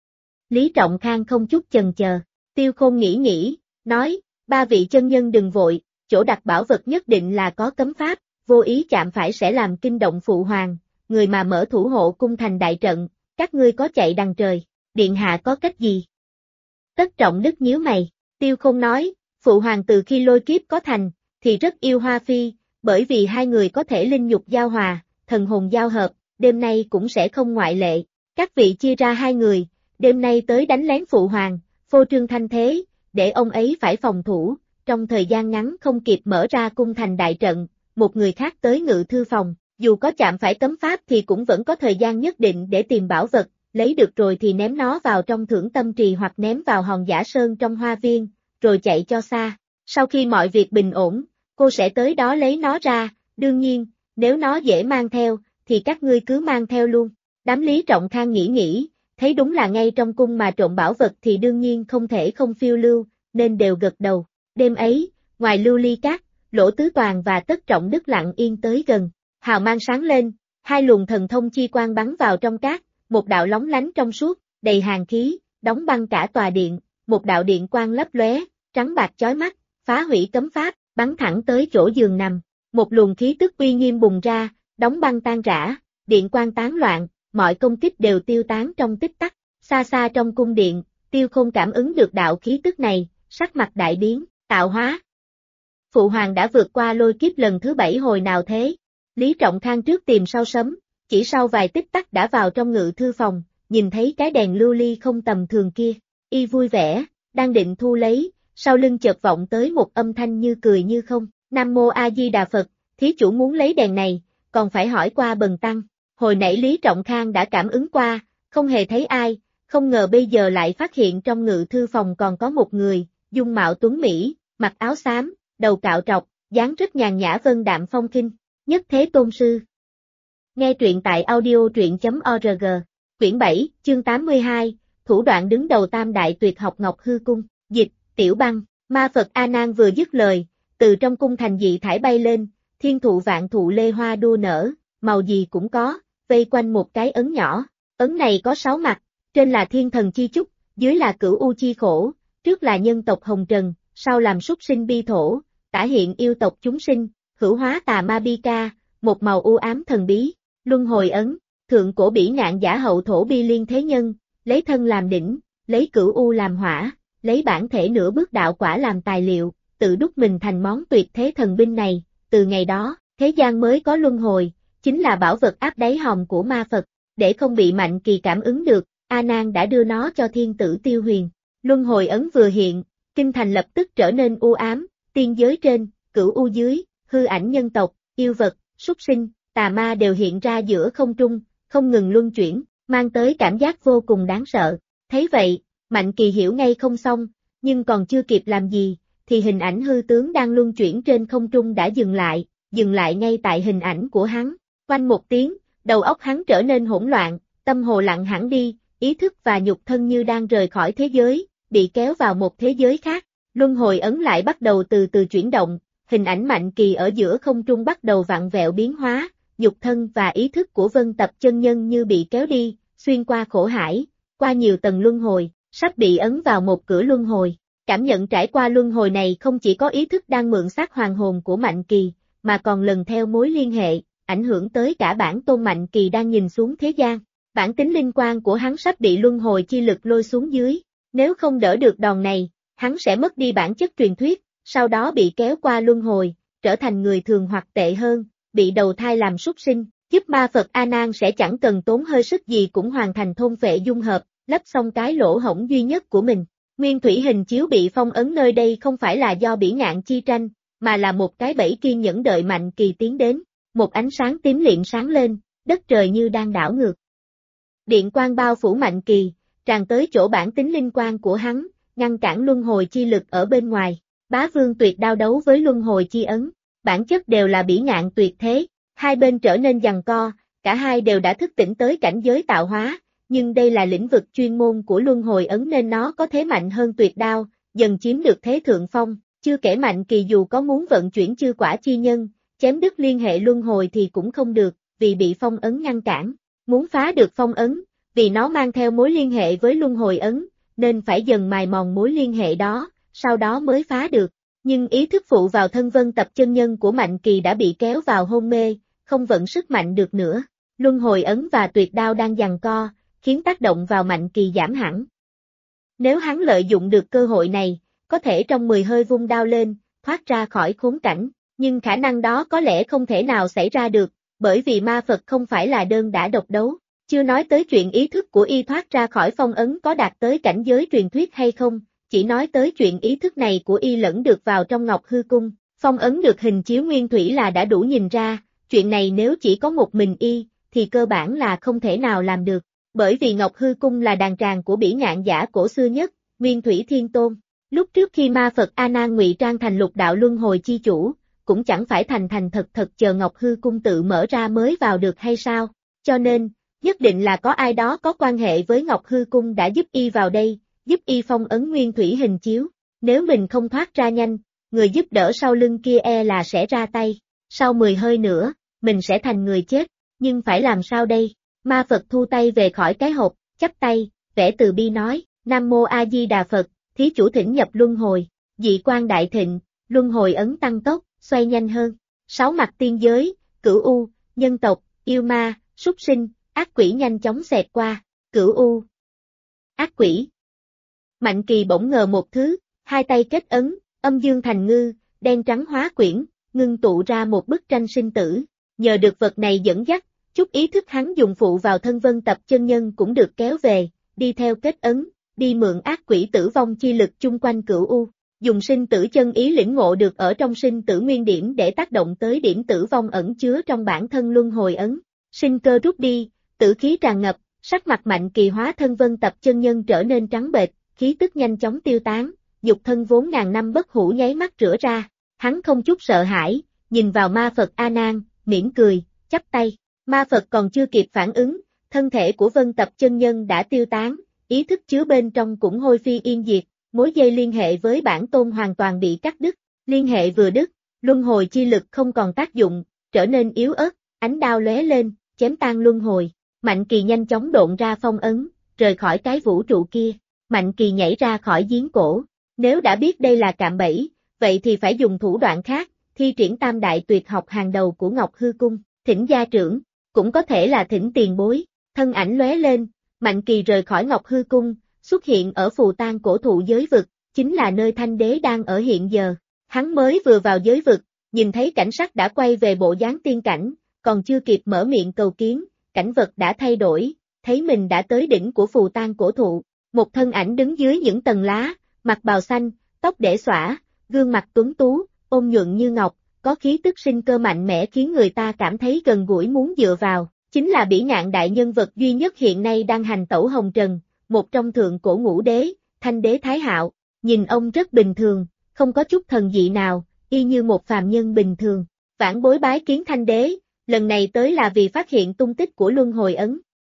Lý Trọng Khang không chút chần chờ. Tiêu Khôn nghĩ, nói, ba vị chân nhân đừng vội, chỗ đặt bảo vật nhất định là có cấm pháp, vô ý chạm phải sẽ làm kinh động phụ hoàng, người mà mở thủ hộ cung thành đại trận, các ngươi có chạy đằng trời, điện hạ có cách gì? Tất Trọng Đức nhíu mày, Tiêu Khôn nói, phụ hoàng từ khi lôi kiếp có thành, thì rất yêu Hoa Phi, bởi vì hai người có thể linh nhục giao hòa, thần hồn giao hợp, đêm nay cũng sẽ không ngoại lệ. Các vị chia ra hai người, đêm nay tới đánh lén phụ hoàng, phô trương thanh thế, để ông ấy phải phòng thủ, trong thời gian ngắn không kịp mở ra cung thành đại trận, một người khác tới ngự thư phòng, dù có chạm phải cấm pháp thì cũng vẫn có thời gian nhất định để tìm bảo vật, lấy được rồi thì ném nó vào trong Thưởng Tâm Trì hoặc ném vào hòn giả sơn trong hoa viên, rồi chạy cho xa. Sau khi mọi việc bình ổn, cô sẽ tới đó lấy nó ra, đương nhiên, nếu nó dễ mang theo, thì các ngươi cứ mang theo luôn. Đám Lý Trọng Khang nghĩ, thấy đúng là ngay trong cung mà trộm bảo vật thì đương nhiên không thể không phiêu lưu, nên đều gật đầu. Đêm ấy, ngoài Lưu Ly Các, Lỗ Tứ Toàn và Tất Trọng Đức lặng yên tới gần, hào mang sáng lên, hai luồng thần thông chi quang bắn vào trong cát, một đạo lóng lánh trong suốt, đầy hàn khí, đóng băng cả tòa điện, một đạo điện quang lấp lóe, trắng bạc chói mắt, phá hủy cấm pháp, bắn thẳng tới chỗ giường nằm, một luồng khí tức uy nghiêm bùng ra, đóng băng tan rã, điện quang tán loạn, mọi công kích đều tiêu tán trong tích tắc. Xa xa trong cung điện, Tiêu Khôn cảm ứng được đạo khí tức này, sắc mặt đại biến, tạo hóa. Phụ hoàng đã vượt qua lôi kiếp lần thứ 7 hồi nào thế? Lý Trọng Khang trước tìm sau sấm, chỉ sau vài tích tắc đã vào trong ngự thư phòng, nhìn thấy cái đèn lưu ly không tầm thường kia, y vui vẻ, đang định thu lấy, sau lưng chợt vọng tới một âm thanh như cười như không, Nam Mô A Di Đà Phật, thí chủ muốn lấy đèn này, còn phải hỏi qua bần tăng. Hồi nãy Lý Trọng Khang đã cảm ứng qua, không hề thấy ai, không ngờ bây giờ lại phát hiện trong ngự thư phòng còn có một người, dung mạo tuấn mỹ, mặc áo xám, đầu cạo trọc, dáng rất nhàn nhã vân đạm phong khinh, Nhất Thế Tôn Sư. Nghe truyện tại audio.truyện.org, quyển 7, chương 82, thủ đoạn đứng đầu tam đại tuyệt học Ngọc Hư Cung, dịch, Tiểu Băng, Ma Phật A Nan vừa dứt lời, từ trong cung thành dị thải bay lên, thiên thụ vạn thụ lê hoa đua nở, màu gì cũng có, vây quanh một cái ấn nhỏ, ấn này có 6 mặt, trên là thiên thần chi chúc, dưới là cửu u chi khổ, trước là nhân tộc hồng trần, sau làm súc sinh bi thổ, tả hiện yêu tộc chúng sinh, hữu hóa tà ma bi ca, một màu u ám thần bí, luân hồi ấn, thượng cổ bỉ ngạn giả hậu thổ bi liên thế nhân, lấy thân làm đỉnh, lấy cửu u làm hỏa, lấy bản thể nửa bước đạo quả làm tài liệu, tự đúc mình thành món tuyệt thế thần binh này, từ ngày đó, thế gian mới có luân hồi, chính là bảo vật áp đáy hòm của ma Phật, để không bị Mạnh Kỳ cảm ứng được, A Nan đã đưa nó cho thiên tử Tiêu Huyền. Luân hồi ấn vừa hiện, kinh thành lập tức trở nên u ám, tiên giới trên, cửu u dưới, hư ảnh nhân tộc, yêu vật, súc sinh, tà ma đều hiện ra giữa không trung, không ngừng luân chuyển, mang tới cảm giác vô cùng đáng sợ. Thấy vậy, Mạnh Kỳ hiểu ngay không xong, nhưng còn chưa kịp làm gì, thì hình ảnh hư tướng đang luân chuyển trên không trung đã dừng lại ngay tại hình ảnh của hắn. Oanh một tiếng, đầu óc hắn trở nên hỗn loạn, tâm hồ lặng hẳn đi, ý thức và nhục thân như đang rời khỏi thế giới, bị kéo vào một thế giới khác. Luân hồi ấn lại bắt đầu từ từ chuyển động, hình ảnh Mạnh Kỳ ở giữa không trung bắt đầu vặn vẹo biến hóa, nhục thân và ý thức của Vân Tập chân nhân như bị kéo đi, xuyên qua khổ hải, qua nhiều tầng luân hồi, sắp bị ấn vào một cửa luân hồi. Cảm nhận trải qua luân hồi này không chỉ có ý thức đang mượn xác hoàng hồn của Mạnh Kỳ, mà còn lần theo mối liên hệ, ảnh hưởng tới cả bản tôn Mạnh Kỳ đang nhìn xuống thế gian. Bản tính linh quan của hắn sắp bị luân hồi chi lực lôi xuống dưới, nếu không đỡ được đòn này, hắn sẽ mất đi bản chất truyền thuyết, sau đó bị kéo qua luân hồi, trở thành người thường hoặc tệ hơn, bị đầu thai làm súc sinh, giúp ma Phật A Nan sẽ chẳng cần tốn hơi sức gì cũng hoàn thành thôn phệ dung hợp, lấp xong cái lỗ hổng duy nhất của mình. Nguyên thủy hình chiếu bị phong ấn nơi đây không phải là do bỉ ngạn chi tranh, mà là một cái bẫy kiên nhẫn đợi Mạnh Kỳ tiến đến, một ánh sáng tím liệm sáng lên, đất trời như đang đảo ngược. Điện quang bao phủ Mạnh Kỳ, tràn tới chỗ bản tính linh quan của hắn, ngăn cản luân hồi chi lực ở bên ngoài. Bá Vương tuyệt đao đấu với luân hồi chi ấn, bản chất đều là bỉ ngạn tuyệt thế, hai bên trở nên giằng co, cả hai đều đã thức tỉnh tới cảnh giới tạo hóa, nhưng đây là lĩnh vực chuyên môn của luân hồi ấn nên nó có thế mạnh hơn tuyệt đao, dần chiếm được thế thượng phong, chưa kể Mạnh Kỳ dù có muốn vận chuyển chư quả chi nhân, chém đứt liên hệ luân hồi thì cũng không được, vì bị phong ấn ngăn cản, muốn phá được phong ấn, vì nó mang theo mối liên hệ với luân hồi ấn, nên phải dần mài mòn mối liên hệ đó, sau đó mới phá được. Nhưng ý thức phụ vào thân Vân Tập chân nhân của Mạnh Kỳ đã bị kéo vào hôn mê, không vận sức mạnh được nữa. Luân hồi ấn và tuyệt đao đang giằng co, khiến tác động vào Mạnh Kỳ giảm hẳn. Nếu hắn lợi dụng được cơ hội này, có thể trong 10 hơi vung đao lên, thoát ra khỏi khốn cảnh, nhưng khả năng đó có lẽ không thể nào xảy ra được, bởi vì ma Phật không phải là đơn đả độc đấu. Chưa nói tới chuyện ý thức của y thoát ra khỏi phong ấn có đạt tới cảnh giới truyền thuyết hay không, chỉ nói tới chuyện ý thức này của y lẫn được vào trong Ngọc Hư Cung, phong ấn được hình chiếu nguyên thủy là đã đủ nhìn ra, chuyện này nếu chỉ có một mình y, thì cơ bản là không thể nào làm được, bởi vì Ngọc Hư Cung là đàn tràng của bỉ ngạn giả cổ xưa nhất, Nguyên Thủy Thiên Tôn. Lúc trước khi ma Phật A Nan ngụy trang thành lục đạo luân hồi chi chủ, cũng chẳng phải thành thật chờ Ngọc Hư Cung tự mở ra mới vào được hay sao, cho nên, nhất định là có ai đó có quan hệ với Ngọc Hư Cung đã giúp y vào đây, giúp y phong ấn nguyên thủy hình chiếu, nếu mình không thoát ra nhanh, người giúp đỡ sau lưng kia là sẽ ra tay, sau 10 hơi nữa, mình sẽ thành người chết, nhưng phải làm sao đây? Ma Phật thu tay về khỏi cái hộp, chắp tay, vẻ từ bi nói, Nam Mô A Di Đà Phật, thí chủ thỉnh nhập luân hồi, dị quang đại thịnh, luân hồi ấn tăng tốc, xoay nhanh hơn, 6 mặt tiên giới, cửu u, nhân tộc, yêu ma, súc sinh, ác quỷ nhanh chóng xẹt qua, cửu u, ác quỷ. Mạnh Kỳ bỗng ngờ một thứ, hai tay kết ấn, âm dương thành ngư, đen trắng hóa quyển, ngưng tụ ra một bức tranh sinh tử, nhờ được vật này dẫn dắt, chút ý thức hắn dùng phụ vào thân Vân Tập chân nhân cũng được kéo về, đi theo kết ấn, đi mượn ác quỷ tử vong chi lực chung quanh cửu u, dùng sinh tử chân ý lĩnh ngộ được ở trong sinh tử nguyên điểm để tác động tới điểm tử vong ẩn chứa trong bản thân luân hồi ấn, sinh cơ rút đi, tử khí tràn ngập, sắc mặt Mạnh Kỳ hóa thân Vân Tập chân nhân trở nên trắng bệch, khí tức nhanh chóng tiêu tán, dục thân vốn ngàn năm bất hủ nháy mắt rửa ra, hắn không chút sợ hãi, nhìn vào ma Phật A Nan, mỉm cười, chắp tay, ma Phật còn chưa kịp phản ứng, thân thể của Vân Tập chân nhân đã tiêu tán, ý thức chứa bên trong cũng hôi phi yên diệt, mối dây liên hệ với bản tôn hoàn toàn bị cắt đứt, liên hệ vừa đứt, luân hồi chi lực không còn tác dụng, trở nên yếu ớt, ánh đao lóe lên, chém tan luân hồi, Mạnh Kỳ nhanh chóng độn ra phong ấn, rời khỏi cái vũ trụ kia. Mạnh Kỳ nhảy ra khỏi giếng cổ. Nếu đã biết đây là cạm bẫy, vậy thì phải dùng thủ đoạn khác, thi triển tam đại tuyệt học hàng đầu của Ngọc Hư Cung, thỉnh gia trưởng, cũng có thể là thỉnh tiền bối. Thân ảnh lóe lên, Mạnh Kỳ rời khỏi Ngọc Hư Cung, xuất hiện ở phù tang cổ thụ giới vực, chính là nơi Thanh Đế đang ở hiện giờ. Hắn mới vừa vào giới vực, nhìn thấy cảnh sắc đã quay về bộ dáng tiên cảnh, còn chưa kịp mở miệng cầu kiến, cảnh vật đã thay đổi, thấy mình đã tới đỉnh của phù tang cổ thụ. Một thân ảnh đứng dưới những tầng lá, mặc bào xanh, tóc để xõa, gương mặt tuấn tú, ôn nhuận như ngọc, có khí tức sinh cơ mạnh mẽ khiến người ta cảm thấy gần gũi muốn dựa vào, chính là Bỉ Ngạn đại nhân vật duy nhất hiện nay đang hành tẩu hồng trần, một trong thượng cổ ngũ đế, Thanh Đế Thái Hạo. Nhìn ông rất bình thường, không có chút thần dị nào, y như một phàm nhân bình thường. Vãn bối bái kiến Thanh Đế, lần này tới là vì phát hiện tung tích của Luân Hồi Ấn.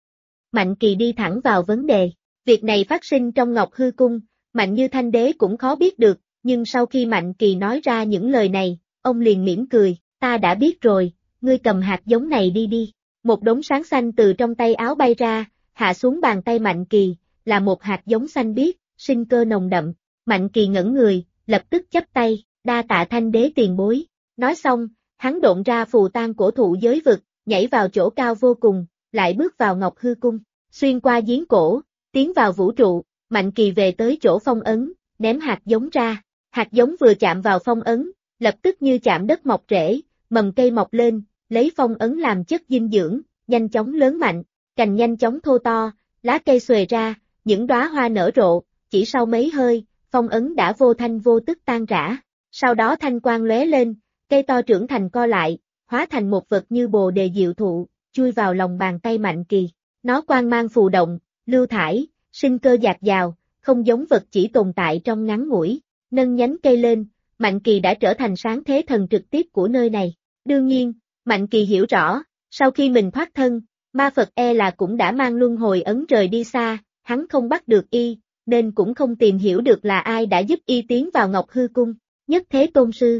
Mạnh Kỳ đi thẳng vào vấn đề. Việc này phát sinh trong Ngọc Hư Cung, Mạnh như Thanh Đế cũng khó biết được, nhưng sau khi Mạnh Kỳ nói ra những lời này, ông liền mỉm cười, ta đã biết rồi, ngươi cầm hạt giống này đi đi. Một đống sáng xanh từ trong tay áo bay ra, hạ xuống bàn tay Mạnh Kỳ, là một hạt giống xanh biếc, sinh cơ nồng đậm. Mạnh Kỳ ngẩn người, lập tức chắp tay, đa tạ Thanh Đế tiền bối. Nói xong, hắn độn ra phù tang cổ thụ giới vực, nhảy vào chỗ cao vô cùng, lại bước vào Ngọc Hư Cung, xuyên qua giếng cổ, tiến vào vũ trụ. Mạnh Kỳ về tới chỗ phong ấn, ném hạt giống ra. Hạt giống vừa chạm vào phong ấn, lập tức như chạm đất mọc rễ, mầm cây mọc lên, lấy phong ấn làm chất dinh dưỡng, nhanh chóng lớn mạnh, cành nhanh chóng thô to, lá cây xòe ra, những đóa hoa nở rộ, chỉ sau mấy hơi, phong ấn đã vô thanh vô tức tan rã. Sau đó thanh quang lóe lên, cây to trưởng thành co lại, hóa thành một vật như bồ đề diệu thụ, chui vào lòng bàn tay Mạnh Kỳ. Nó quang mang phù động, lưu thải, sinh cơ dạt dào, không giống vật chỉ tồn tại trong ngắn ngủi. Nâng nhánh cây lên, Mạnh Kỳ đã trở thành sáng thế thần trực tiếp của nơi này. Đương nhiên, Mạnh Kỳ hiểu rõ, sau khi mình thoát thân, ma Phật là cũng đã mang luân hồi ấn rời đi xa, hắn không bắt được y, nên cũng không tìm hiểu được là ai đã giúp y tiến vào Ngọc Hư Cung. Nhất Thế Tôn Sư.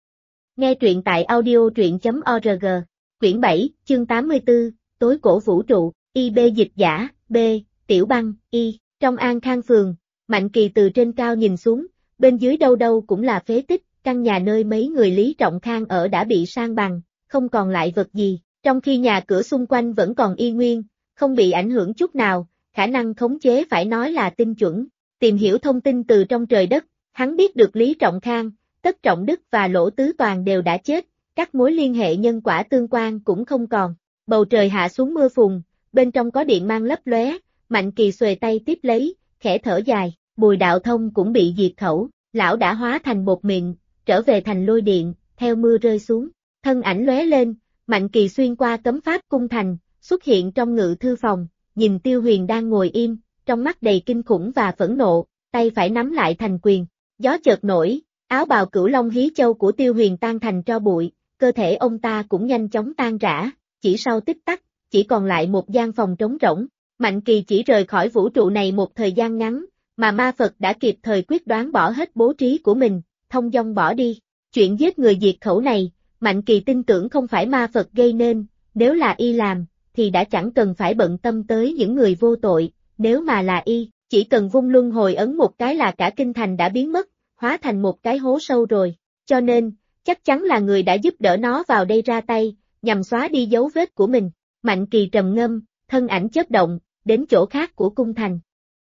Nghe truyện tại audio.org, quyển 7, chương 84, Tối Cổ Vũ Trụ, IB dịch giả, B, Tiểu Băng, Y. Trong An Khang Phường, Mạnh Kỳ từ trên cao nhìn xuống, bên dưới đâu đâu cũng là phế tích, căn nhà nơi mấy người Lý Trọng Khang ở đã bị san bằng, không còn lại vật gì, trong khi nhà cửa xung quanh vẫn còn y nguyên, không bị ảnh hưởng chút nào, khả năng khống chế phải nói là tinh chuẩn. Tìm hiểu thông tin từ trong trời đất, hắn biết được Lý Trọng Khang, Tất Trọng Đức và Lỗ Tứ Toàn đều đã chết, các mối liên hệ nhân quả tương quan cũng không còn. Bầu trời hạ xuống mưa phùn, bên trong có điện mang lấp lóe, Mạnh Kỳ xuề tay tiếp lấy, khẽ thở dài, Bùi Đạo Thông cũng bị diệt khẩu, lão đã hóa thành bột mịn, trở về thành lôi điện, theo mưa rơi xuống. Thân ảnh lóe lên, Mạnh Kỳ xuyên qua cấm pháp cung thành, xuất hiện trong ngự thư phòng, nhìn Tiêu Huyền đang ngồi im, trong mắt đầy kinh khủng và phẫn nộ, tay phải nắm lại thành quyền. Gió chợt nổi, áo bào cửu long hí châu của Tiêu Huyền tan thành tro bụi, cơ thể ông ta cũng nhanh chóng tan rã, chỉ sau tích tắc, chỉ còn lại một gian phòng trống rỗng. Mạnh Kỳ chỉ rời khỏi vũ trụ này một thời gian ngắn, mà ma Phật đã kịp thời quyết đoán bỏ hết bố trí của mình, thông dong bỏ đi. Chuyện giết người diệt khẩu này, Mạnh Kỳ tin tưởng không phải ma Phật gây nên, nếu là y làm, thì đã chẳng cần phải bận tâm tới những người vô tội, nếu mà là y, chỉ cần vung luân hồi ấn một cái là cả kinh thành đã biến mất, hóa thành một cái hố sâu rồi. Cho nên, chắc chắn là người đã giúp đỡ nó vào đây ra tay, nhằm xóa đi dấu vết của mình. Mạnh Kỳ trầm ngâm, thân ảnh chớp động, đến chỗ khác của cung thành.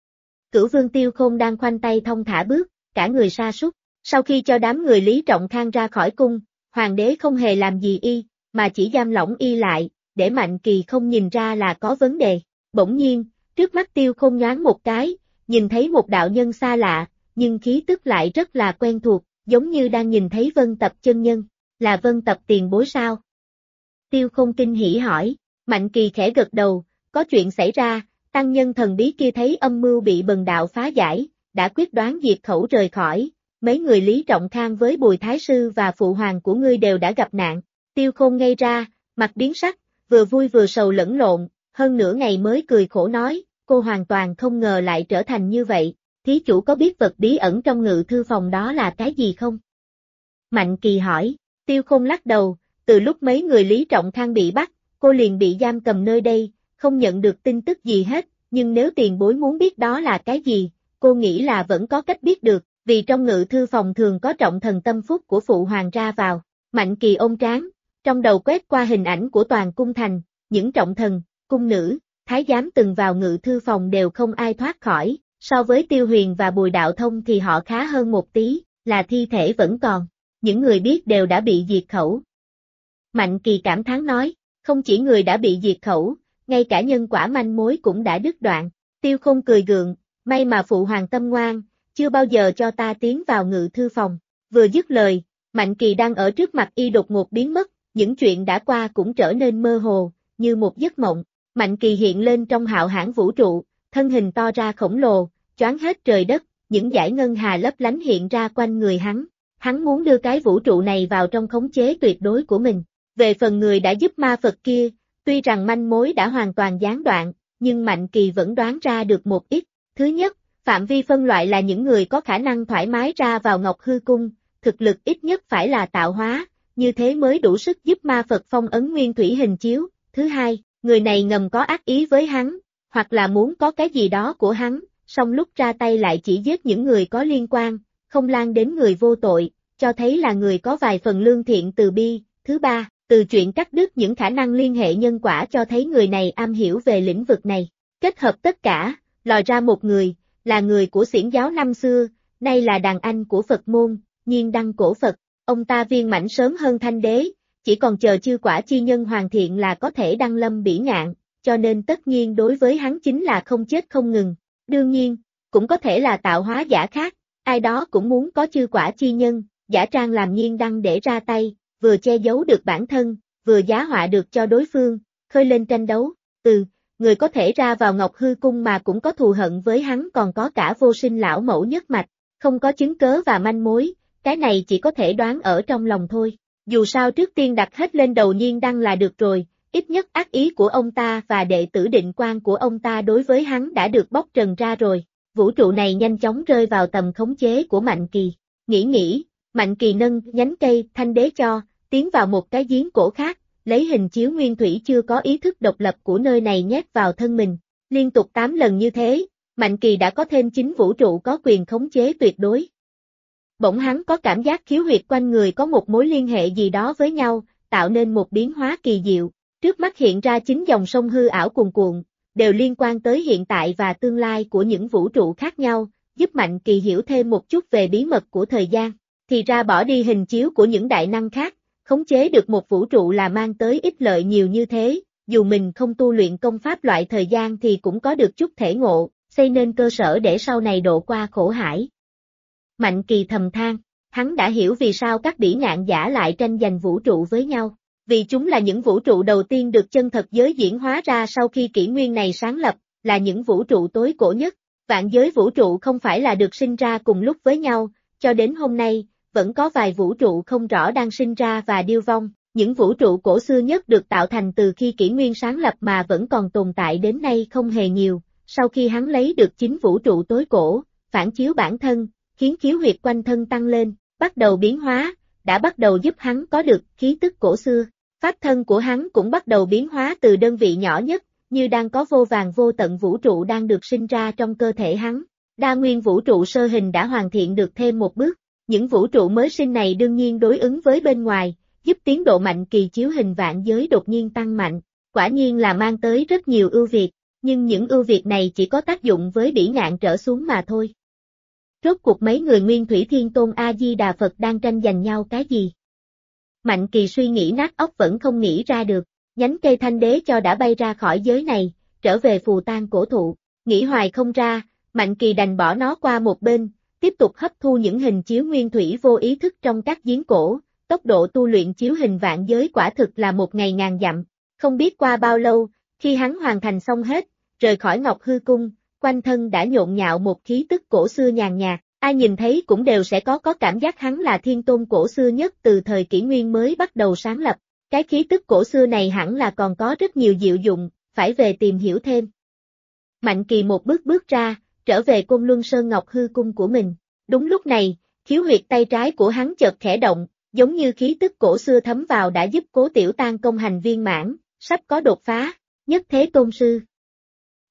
Cửu Vương Tiêu Khôn đang khoanh tay thong thả bước, cả người sa sút. Sau khi cho đám người Lý Trọng Khang ra khỏi cung, hoàng đế không hề làm gì y, mà chỉ giam lỏng y lại, để Mạnh Kỳ không nhìn ra là có vấn đề. Bỗng nhiên, trước mắt Tiêu Khôn nhoáng một cái, nhìn thấy một đạo nhân xa lạ, nhưng khí tức lại rất là quen thuộc, giống như đang nhìn thấy Vân Tập chân nhân. Là Vân Tập tiền bối sao? Tiêu Khôn kinh hỉ hỏi. Mạnh Kỳ khẽ gật đầu, có chuyện xảy ra, tăng nhân thần bí kia thấy âm mưu bị bần đạo phá giải, đã quyết đoán diệt khẩu rời khỏi, mấy người Lý Trọng Khang với Bùi Thái Sư và phụ hoàng của ngươi đều đã gặp nạn. Tiêu Khôn ngây ra, mặt biến sắc, vừa vui vừa sầu lẫn lộn, hơn nửa ngày mới cười khổ nói, cô hoàn toàn không ngờ lại trở thành như vậy, thí chủ có biết vật bí ẩn trong ngự thư phòng đó là cái gì không? Mạnh Kỳ hỏi. Tiêu Khôn lắc đầu, từ lúc mấy người Lý Trọng Khang bị bắt, cô liền bị giam cầm nơi đây, không nhận được tin tức gì hết, nhưng nếu tiền bối muốn biết đó là cái gì, cô nghĩ là vẫn có cách biết được, vì trong ngự thư phòng thường có trọng thần tâm phúc của phụ hoàng ra vào. Mạnh Kỳ ôm trán, trong đầu quét qua hình ảnh của toàn cung thành, những trọng thần, cung nữ, thái giám từng vào ngự thư phòng đều không ai thoát khỏi, so với Tiêu Huyền và Bùi Đạo Thông thì họ khá hơn một tí, là thi thể vẫn còn, những người biết đều đã bị diệt khẩu. Mạnh Kỳ cảm thán nói, không chỉ người đã bị diệt khẩu, ngay cả nhân quả manh mối cũng đã đứt đoạn. Tiêu Khôn cười gượng, may mà phụ hoàng tâm ngoan, chưa bao giờ cho ta tiến vào ngự thư phòng. Vừa dứt lời, Mạnh Kỳ đang ở trước mặt y đột ngột biến mất, những chuyện đã qua cũng trở nên mơ hồ, như một giấc mộng. Mạnh Kỳ hiện lên trong hạo hãn vũ trụ, thân hình to ra khổng lồ, choáng hết trời đất, những dải ngân hà lấp lánh hiện ra quanh người hắn. Hắn muốn đưa cái vũ trụ này vào trong khống chế tuyệt đối của mình. Về phần người đã giúp ma Phật kia, tuy rằng manh mối đã hoàn toàn gián đoạn, nhưng Mạnh Kỳ vẫn đoán ra được một ít. Thứ nhất, phạm vi phân loại là những người có khả năng thoải mái ra vào Ngọc Hư Cung, thực lực ít nhất phải là tạo hóa, như thế mới đủ sức giúp ma Phật phong ấn nguyên thủy hình chiếu. Thứ hai, người này ngầm có ác ý với hắn, hoặc là muốn có cái gì đó của hắn, song lúc ra tay lại chỉ giết những người có liên quan, không lan đến người vô tội, cho thấy là người có vài phần lương thiện từ bi. Thứ ba, từ chuyện cắt đứt những khả năng liên hệ nhân quả cho thấy người này am hiểu về lĩnh vực này. Kết hợp tất cả, lòi ra một người, là người của Xiển giáo năm xưa, nay là đàn anh của Phật môn, Nhiên Đăng cổ Phật. Ông ta viên mãnh sớm hơn Thanh Đế, chỉ còn chờ chư quả chi nhân hoàn thiện là có thể đăng lâm bỉ ngạn, cho nên tất nhiên đối với hắn chính là không chết không ngừng. Đương nhiên, cũng có thể là tạo hóa giả khác, ai đó cũng muốn có chư quả chi nhân, giả trang làm Nhiên Đăng để ra tay, vừa che giấu được bản thân, vừa giá họa được cho đối phương, khơi lên tranh đấu. Người có thể ra vào Ngọc Hư Cung mà cũng có thù hận với hắn còn có cả Vô Sinh lão mẫu nhất mạch, không có chứng cớ và manh mối, cái này chỉ có thể đoán ở trong lòng thôi. Dù sao trước tiên đặt hết lên đầu Nhiên Đăng là được rồi, ít nhất ác ý của ông ta và đệ tử Định Quan của ông ta đối với hắn đã được bóc trần ra rồi. Vũ trụ này nhanh chóng rơi vào tầm khống chế của Mạnh Kỳ. Nghĩ, Mạnh Kỳ nâng nhánh cây Thanh Đế cho, tiến vào một cái giếng cổ khác, lấy hình chiếu nguyên thủy chưa có ý thức độc lập của nơi này nhét vào thân mình. Liên tục 8 lần như thế, Mạnh Kỳ đã có thêm 9 vũ trụ có quyền khống chế tuyệt đối. Bỗng hắn có cảm giác khiếu huyệt quanh người có một mối liên hệ gì đó với nhau, tạo nên một biến hóa kỳ diệu. Trước mắt hiện ra 9 dòng sông hư ảo cuồn cuộn, đều liên quan tới hiện tại và tương lai của những vũ trụ khác nhau, giúp Mạnh Kỳ hiểu thêm một chút về bí mật của thời gian. Thì ra bỏ đi hình chiếu của những đại năng khác, khống chế được một vũ trụ là mang tới ích lợi nhiều như thế, dù mình không tu luyện công pháp loại thời gian thì cũng có được chút thể ngộ, xây nên cơ sở để sau này độ qua khổ hải. Mạnh Kỳ thầm than, hắn đã hiểu vì sao các bỉ ngạn giả lại tranh giành vũ trụ với nhau, vì chúng là những vũ trụ đầu tiên được chân thật giới diễn hóa ra sau khi kỷ nguyên này sáng lập, là những vũ trụ tối cổ nhất. Vạn giới vũ trụ không phải là được sinh ra cùng lúc với nhau, cho đến hôm nay, vẫn có vài vũ trụ không rõ đang sinh ra và điêu vong. Những vũ trụ cổ xưa nhất được tạo thành từ khi kỷ nguyên sáng lập mà vẫn còn tồn tại đến nay không hề nhiều. Sau khi hắn lấy được 9 vũ trụ tối cổ, phản chiếu bản thân, khiến khiếu huyệt quanh thân tăng lên, bắt đầu biến hóa, đã bắt đầu giúp hắn có được khí tức cổ xưa. Pháp thân của hắn cũng bắt đầu biến hóa từ đơn vị nhỏ nhất, như đang có vô vàn vô tận vũ trụ đang được sinh ra trong cơ thể hắn. Đa nguyên vũ trụ sơ hình đã hoàn thiện được thêm một bước. Những vũ trụ mới sinh này đương nhiên đối ứng với bên ngoài, giúp tiến độ Mạnh Kỳ chiếu hình vạn giới đột nhiên tăng mạnh. Quả nhiên là mang tới rất nhiều ưu việt, nhưng những ưu việt này chỉ có tác dụng với bỉ ngạn trở xuống mà thôi. Rốt cuộc mấy người Nguyên Thủy Thiên Tôn A-di-đà Phật đang tranh giành nhau cái gì? Mạnh Kỳ suy nghĩ nát óc vẫn không nghĩ ra được, nhánh cây Thanh Đế cho đã bay ra khỏi giới này, trở về phù tang cổ thụ, nghĩ hoài không ra, Mạnh Kỳ đành bỏ nó qua một bên, tiếp tục hấp thu những hình chiếu nguyên thủy vô ý thức trong các giếng cổ, tốc độ tu luyện chiếu hình vạn giới quả thực là một ngày ngàn dặm, không biết qua bao lâu, khi hắn hoàn thành xong hết, rời khỏi Ngọc Hư Cung, quanh thân đã nhộn nhạo một khí tức cổ xưa nhàn nhạt, ai nhìn thấy cũng đều sẽ có cảm giác hắn là thiên tôn cổ xưa nhất từ thời kỷ nguyên mới bắt đầu sáng lập, cái khí tức cổ xưa này hẳn là còn có rất nhiều diệu dụng, phải về tìm hiểu thêm. Mạnh Kỳ một bước ra, trở về Côn Luân Sơn Ngọc Hư Cung của mình. Đúng lúc này, khiếu huyệt tay trái của hắn chợt khẽ động, giống như khí tức cổ xưa thấm vào đã giúp Cố Tiểu Tan công hành viên mãn, sắp có đột phá, nhất thế tôn sư.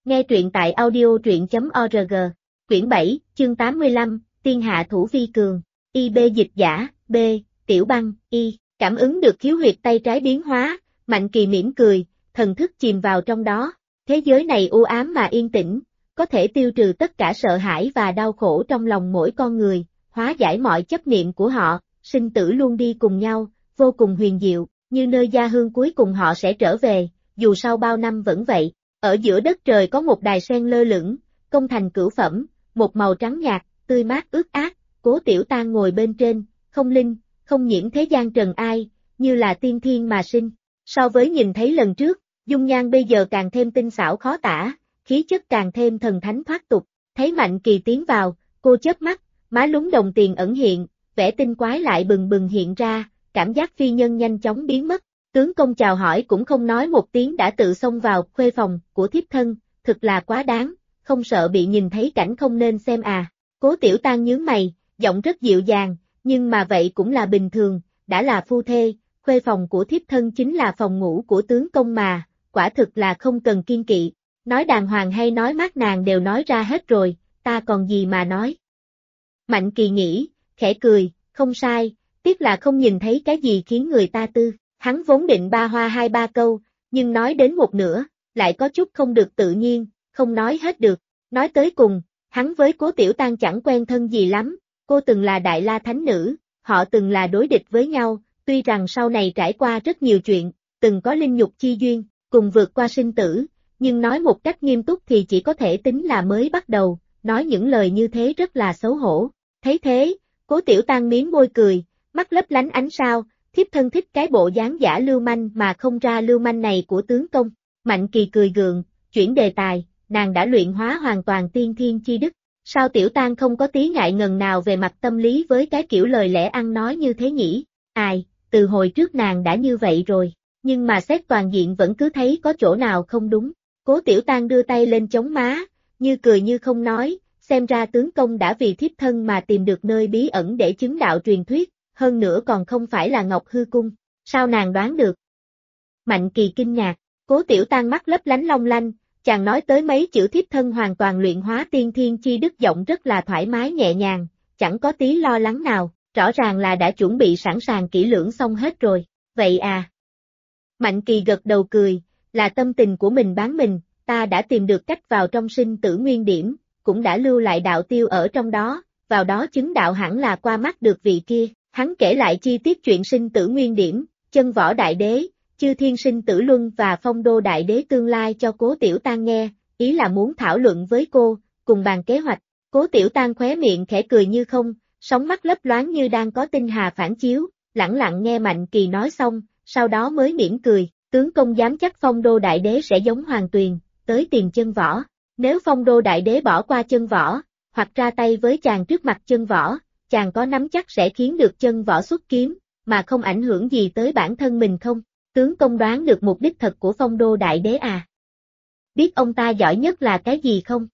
Nghe truyện tại audio.truyện.org. Quyển 7, chương 85, Tiên hạ thủ vi cường. IB dịch giả, B, Tiểu Băng, Y. Cảm ứng được khiếu huyệt tay trái biến hóa, Mạnh Kỳ mỉm cười, thần thức chìm vào trong đó. Thế giới này u ám mà yên tĩnh, có thể tiêu trừ tất cả sợ hãi và đau khổ trong lòng mỗi con người, hóa giải mọi chấp niệm của họ, sinh tử luôn đi cùng nhau, vô cùng huyền diệu, như nơi gia hương cuối cùng họ sẽ trở về, dù sau bao năm vẫn vậy. Ở giữa đất trời có một đài sen lơ lửng, công thành cửu phẩm, một màu trắng nhạt, tươi mát ướt át, Cố Tiểu Tang ngồi bên trên, không linh, không nhiễm thế gian trần ai, như là tiên thiên mà sinh. So với nhìn thấy lần trước, dung nhan bây giờ càng thêm tinh xảo khó tả, khí chất càng thêm thần thánh thoát tục. Thấy Mạnh Kỳ tiến vào, cô chớp mắt, má lúm đồng tiền ẩn hiện, vẻ tinh quái lại bừng bừng hiện ra, cảm giác phi nhân nhanh chóng biến mất. Tướng công chào hỏi cũng không nói một tiếng đã tự xông vào khuê phòng của thiếp thân, thực là quá đáng, không sợ bị nhìn thấy cảnh không nên xem à. Cố Tiểu Tang nhướng mày, giọng rất dịu dàng, nhưng mà vậy cũng là bình thường, đã là phu thê, khuê phòng của thiếp thân chính là phòng ngủ của tướng công mà, quả thực là không cần kiêng kỵ. Nói đàng hoàng hay nói mát nàng đều nói ra hết rồi, ta còn gì mà nói. Mạnh Kỳ nghĩ, khẽ cười, không sai, tiếc là không nhìn thấy cái gì khiến người ta tư. Hắn vốn định ba hoa hai ba câu, nhưng nói đến một nửa, lại có chút không được tự nhiên, không nói hết được. Nói tới cùng, hắn với Cố Tiểu Tang chẳng quen thân gì lắm, cô từng là Đại La Thánh Nữ, họ từng là đối địch với nhau, tuy rằng sau này trải qua rất nhiều chuyện, từng có linh nhục chi duyên, cùng vượt qua sinh tử, nhưng nói một cách nghiêm túc thì chỉ có thể tính là mới bắt đầu, nói những lời như thế rất là xấu hổ. Thấy thế, Cố Tiểu Tang miếm môi cười, mắt lấp lánh ánh sao. Thiếp thân thích cái bộ dáng giả lưu manh mà không ra lưu manh này của tướng công. Mạnh Kỳ cười gượng, chuyển đề tài, nàng đã luyện hóa hoàn toàn tiên thiên chi đức. Sao Tiểu Tang không có tí ngại ngần nào về mặt tâm lý với cái kiểu lời lẽ ăn nói như thế nhỉ? Ai, từ hồi trước nàng đã như vậy rồi, nhưng mà xét toàn diện vẫn cứ thấy có chỗ nào không đúng. Cố Tiểu Tang đưa tay lên chống má, như cười như không nói, xem ra tướng công đã vì thiếp thân mà tìm được nơi bí ẩn để chứng đạo truyền thuyết. Hơn nữa còn không phải là Ngọc Hư Cung, sao nàng đoán được? Mạnh Kỳ kinh ngạc, Cố Tiểu Tang mắt lấp lánh long lanh, chàng nói tới mấy chữ thiếp thân hoàn toàn luyện hóa tiên thiên chi đức giọng rất là thoải mái nhẹ nhàng, chẳng có tí lo lắng nào, rõ ràng là đã chuẩn bị sẵn sàng kỹ lưỡng xong hết rồi, vậy à? Mạnh Kỳ gật đầu cười, là tâm tình của mình bán mình, ta đã tìm được cách vào trong sinh tử nguyên điểm, cũng đã lưu lại đạo tiêu ở trong đó, vào đó chứng đạo hẳn là qua mắt được vị kia. Hắn kể lại chi tiết chuyện sinh tử nguyên điểm, chân võ đại đế, chư thiên sinh tử luân và phong đô đại đế tương lai cho Cố Tiểu Tang nghe, ý là muốn thảo luận với cô, cùng bàn kế hoạch. Cố Tiểu Tang khóe miệng khẽ cười như không, sóng mắt lấp loáng như đang có tinh hà phản chiếu, lẳng lặng nghe Mạnh Kỳ nói xong, sau đó mới mỉm cười, tướng công dám chắc phong đô đại đế sẽ giống Hoàng Tuyền, tới tìm chân võ. Nếu phong đô đại đế bỏ qua chân võ, hoặc ra tay với chàng trước mặt chân võ, chàng có nắm chắc sẽ khiến được chân võ xuất kiếm, mà không ảnh hưởng gì tới bản thân mình không? Tướng công đoán được mục đích thật của phong đô đại đế à? Biết ông ta giỏi nhất là cái gì không?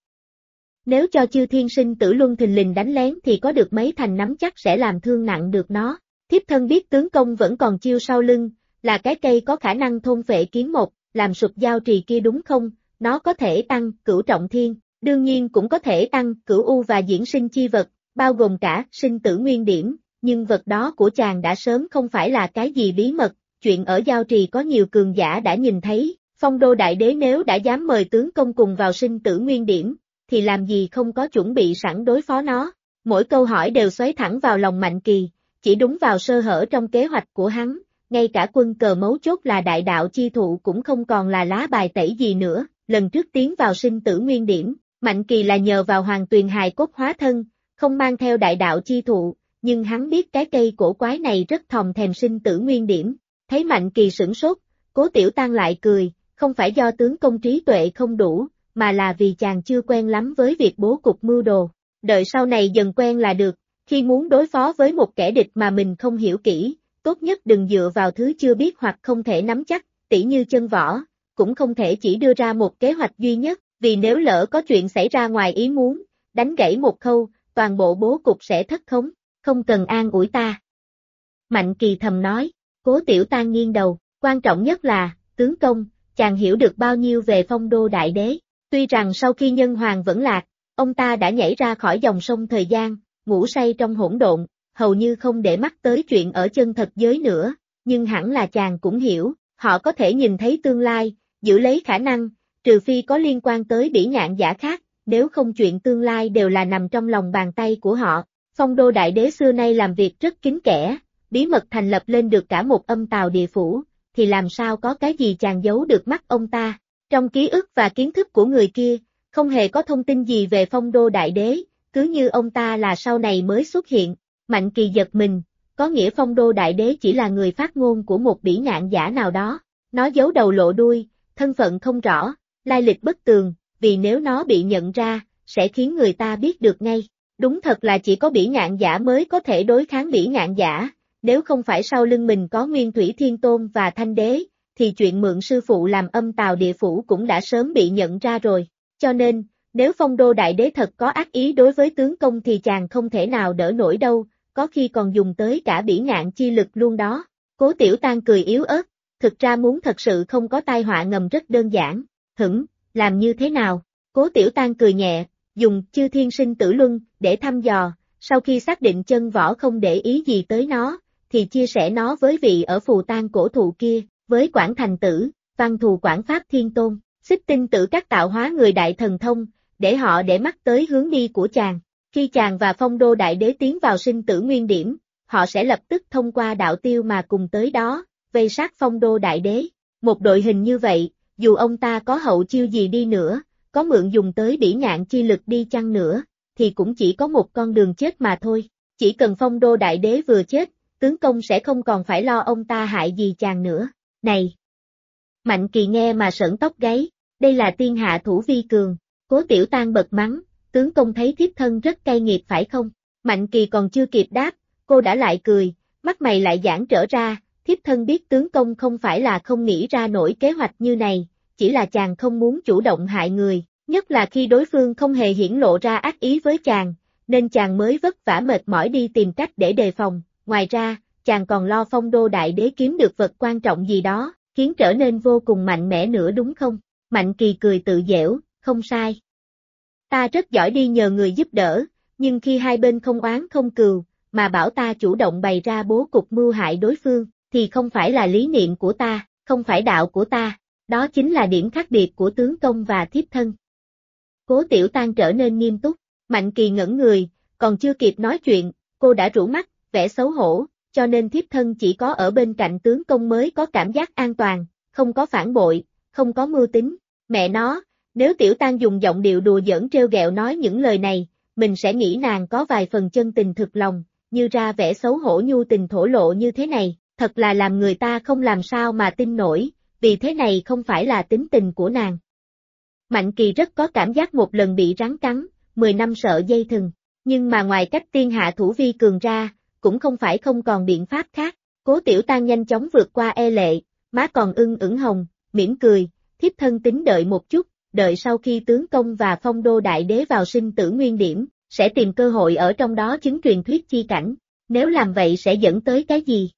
Nếu cho chư thiên sinh tử luân thình lình đánh lén thì có được mấy thành nắm chắc sẽ làm thương nặng được nó. Thiếp thân biết tướng công vẫn còn chiêu sau lưng, là cái cây có khả năng thôn phệ kiến một, làm sụp giao trì kia đúng không? Nó có thể tăng cửu trọng thiên, đương nhiên cũng có thể tăng cửu u và diễn sinh chi vật, bao gồm cả sinh tử nguyên điểm, nhưng vật đó của chàng đã sớm không phải là cái gì bí mật, chuyện ở giao trì có nhiều cường giả đã nhìn thấy, phong đô đại đế nếu đã dám mời tướng công cùng vào sinh tử nguyên điểm, thì làm gì không có chuẩn bị sẵn đối phó nó. Mỗi câu hỏi đều xoáy thẳng vào lòng Mạnh Kỳ, chỉ đúng vào sơ hở trong kế hoạch của hắn, ngay cả quân cờ mấu chốt là đại đạo chi thụ cũng không còn là lá bài tẩy gì nữa. Lần trước tiến vào sinh tử nguyên điểm, Mạnh Kỳ là nhờ vào Hoàng Tuyền hài cốt hóa thân, không mang theo đại đạo chi thụ, nhưng hắn biết cái cây cổ quái này rất thòm thèm sinh tử nguyên điểm. Thấy Mạnh Kỳ sửng sốt, Cố Tiểu Tang lại cười, không phải do tướng công trí tuệ không đủ, mà là vì chàng chưa quen lắm với việc bố cục mưu đồ. Đợi sau này dần quen là được, khi muốn đối phó với một kẻ địch mà mình không hiểu kỹ, tốt nhất đừng dựa vào thứ chưa biết hoặc không thể nắm chắc, tỉ như chân võ, cũng không thể chỉ đưa ra một kế hoạch duy nhất, vì nếu lỡ có chuyện xảy ra ngoài ý muốn, đánh gãy một khâu, toàn bộ bố cục sẽ thất khống, không cần an ủi ta. Mạnh Kỳ thầm nói, Cố Tiểu Tang nghiêng đầu, quan trọng nhất là, tướng công, chàng hiểu được bao nhiêu về phong đô đại đế. Tuy rằng sau khi nhân hoàng vẫn lạc, ông ta đã nhảy ra khỏi dòng sông thời gian, ngủ say trong hỗn độn, hầu như không để mắt tới chuyện ở chân thật giới nữa, nhưng hẳn là chàng cũng hiểu, họ có thể nhìn thấy tương lai, giữ lấy khả năng, trừ phi có liên quan tới bỉ ngạn giả khác, nếu không chuyện tương lai đều là nằm trong lòng bàn tay của họ. Phong Đô Đại Đế xưa nay làm việc rất kín kẽ, bí mật thành lập lên được cả một âm tào địa phủ, thì làm sao có cái gì chàng giấu được mắt ông ta. Trong ký ức và kiến thức của người kia, không hề có thông tin gì về Phong Đô Đại Đế, cứ như ông ta là sau này mới xuất hiện. Mạnh Kỳ giật mình, có nghĩa Phong Đô Đại Đế chỉ là người phát ngôn của một bỉ ngạn giả nào đó, nó giấu đầu lộ đuôi, thân phận không rõ, lai lịch bất tường, vì nếu nó bị nhận ra, sẽ khiến người ta biết được ngay. Đúng thật là chỉ có bỉ ngạn giả mới có thể đối kháng bỉ ngạn giả, nếu không phải sau lưng mình có Nguyên Thủy Thiên Tôn và Thanh Đế, thì chuyện mượn sư phụ làm âm tào địa phủ cũng đã sớm bị nhận ra rồi. Cho nên, nếu Phong Đô Đại Đế thật có ác ý đối với tướng công thì chàng không thể nào đỡ nổi đâu, có khi còn dùng tới cả bỉ ngạn chi lực luôn đó. Cố Tiểu Tang cười yếu ớt, thực ra muốn thật sự không có tai họa ngầm rất đơn giản. Làm như thế nào? Cố Tiểu Tang cười nhẹ, dùng Chư Thiên Sinh Tử Luân để thăm dò, sau khi xác định chân võ không để ý gì tới nó, thì chia sẻ nó với vị ở Phù Tang cổ thụ kia, với Quảng Thành Tử, Văn Thù Quảng Pháp Thiên Tôn, Xích Tinh Tử các tạo hóa người đại thần thông, để họ để mắt tới hướng đi của chàng. Khi chàng và Phong Đô Đại Đế tiến vào sinh tử nguyên điểm, họ sẽ lập tức thông qua đạo tiêu mà cùng tới đó, vây sát Phong Đô Đại Đế. Một đội hình như vậy, dù ông ta có hậu chiêu gì đi nữa, có mượn dùng tới bỉ ngạn chi lực đi chăng nữa, thì cũng chỉ có một con đường chết mà thôi. Chỉ cần Phong Đô Đại Đế vừa chết, tướng công sẽ không còn phải lo ông ta hại gì chàng nữa. Này! Mạnh Kỳ nghe mà sởn tóc gáy, đây là tiên hạ thủ vi cường. Cố Tiểu Tang bật mắng, tướng công thấy thiếp thân rất cay nghiệt phải không? Mạnh Kỳ còn chưa kịp đáp, cô đã lại cười, mắt mày lại giãn trở ra, thiếp thân biết tướng công không phải là không nghĩ ra nổi kế hoạch như này, chỉ là chàng không muốn chủ động hại người, nhất là khi đối phương không hề hiển lộ ra ác ý với chàng, nên chàng mới vất vả mệt mỏi đi tìm cách để đề phòng. Ngoài ra, chàng còn lo Phong Đô Đại Đế kiếm được vật quan trọng gì đó, khiến trở nên vô cùng mạnh mẽ nữa đúng không? Mạnh Kỳ cười tự giễu, không sai. Ta rất giỏi đi nhờ người giúp đỡ, nhưng khi hai bên không oán không cừu, mà bảo ta chủ động bày ra bố cục mưu hại đối phương, thì không phải là lý niệm của ta, không phải đạo của ta, đó chính là điểm khác biệt của tướng công và thiếp thân. Cố Tiểu Tang trở nên nghiêm túc, Mạnh Kỳ ngẩn người, còn chưa kịp nói chuyện, cô đã rũ mắt, vẻ xấu hổ, cho nên thiếp thân chỉ có ở bên cạnh tướng công mới có cảm giác an toàn, không có phản bội, không có mưu tính. Mẹ nó, nếu Tiểu Tang dùng giọng điệu đùa giỡn trêu ghẹo nói những lời này, mình sẽ nghĩ nàng có vài phần chân tình thực lòng, như ra vẻ xấu hổ nhu tình thổ lộ như thế này, thật là làm người ta không làm sao mà tin nổi, vì thế này không phải là tính tình của nàng. Mạnh Kỳ rất có cảm giác một lần bị rắn cắn, 10 năm sợ dây thừng, nhưng mà ngoài cách tiên hạ thủ vi cường ra, cũng không phải không còn biện pháp khác. Cố Tiểu Tang nhanh chóng vượt qua e lệ, má còn ửng hồng, mỉm cười, thiếp thân tính đợi một chút, đợi sau khi tướng công và Phong Đô Đại Đế vào sinh tử nguyên điểm, sẽ tìm cơ hội ở trong đó chứng truyền thuyết chi cảnh, nếu làm vậy sẽ dẫn tới cái gì?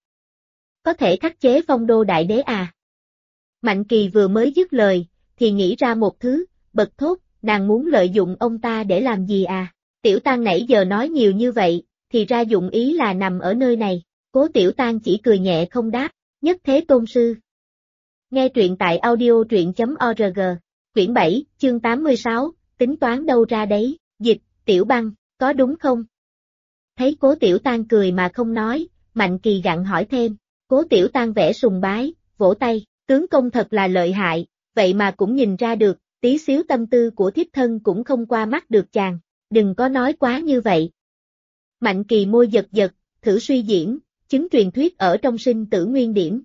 Có thể khắc chế Phong Đô Đại Đế à? Mạnh Kỳ vừa mới dứt lời, thì nghĩ ra một thứ, bật thốt, nàng muốn lợi dụng ông ta để làm gì à? Tiểu Tang nãy giờ nói nhiều như vậy, thì ra dụng ý là nằm ở nơi này. Cố Tiểu Tang chỉ cười nhẹ không đáp, nhất thế tôn sư. Nghe truyện tại audio truyện.org, quyển 7, chương 86, tính toán đâu ra đấy, dịch, Tiểu Băng, có đúng không? Thấy Cố Tiểu Tang cười mà không nói, Mạnh Kỳ gặng hỏi thêm, Cố Tiểu Tang vẻ sùng bái, vỗ tay, tướng công thật là lợi hại, vậy mà cũng nhìn ra được, tí xíu tâm tư của thiếp thân cũng không qua mắt được chàng, đừng có nói quá như vậy. Mạnh Kỳ môi giật giật, thử suy diễn, chứng truyền thuyết ở trong sinh tử nguyên điểm.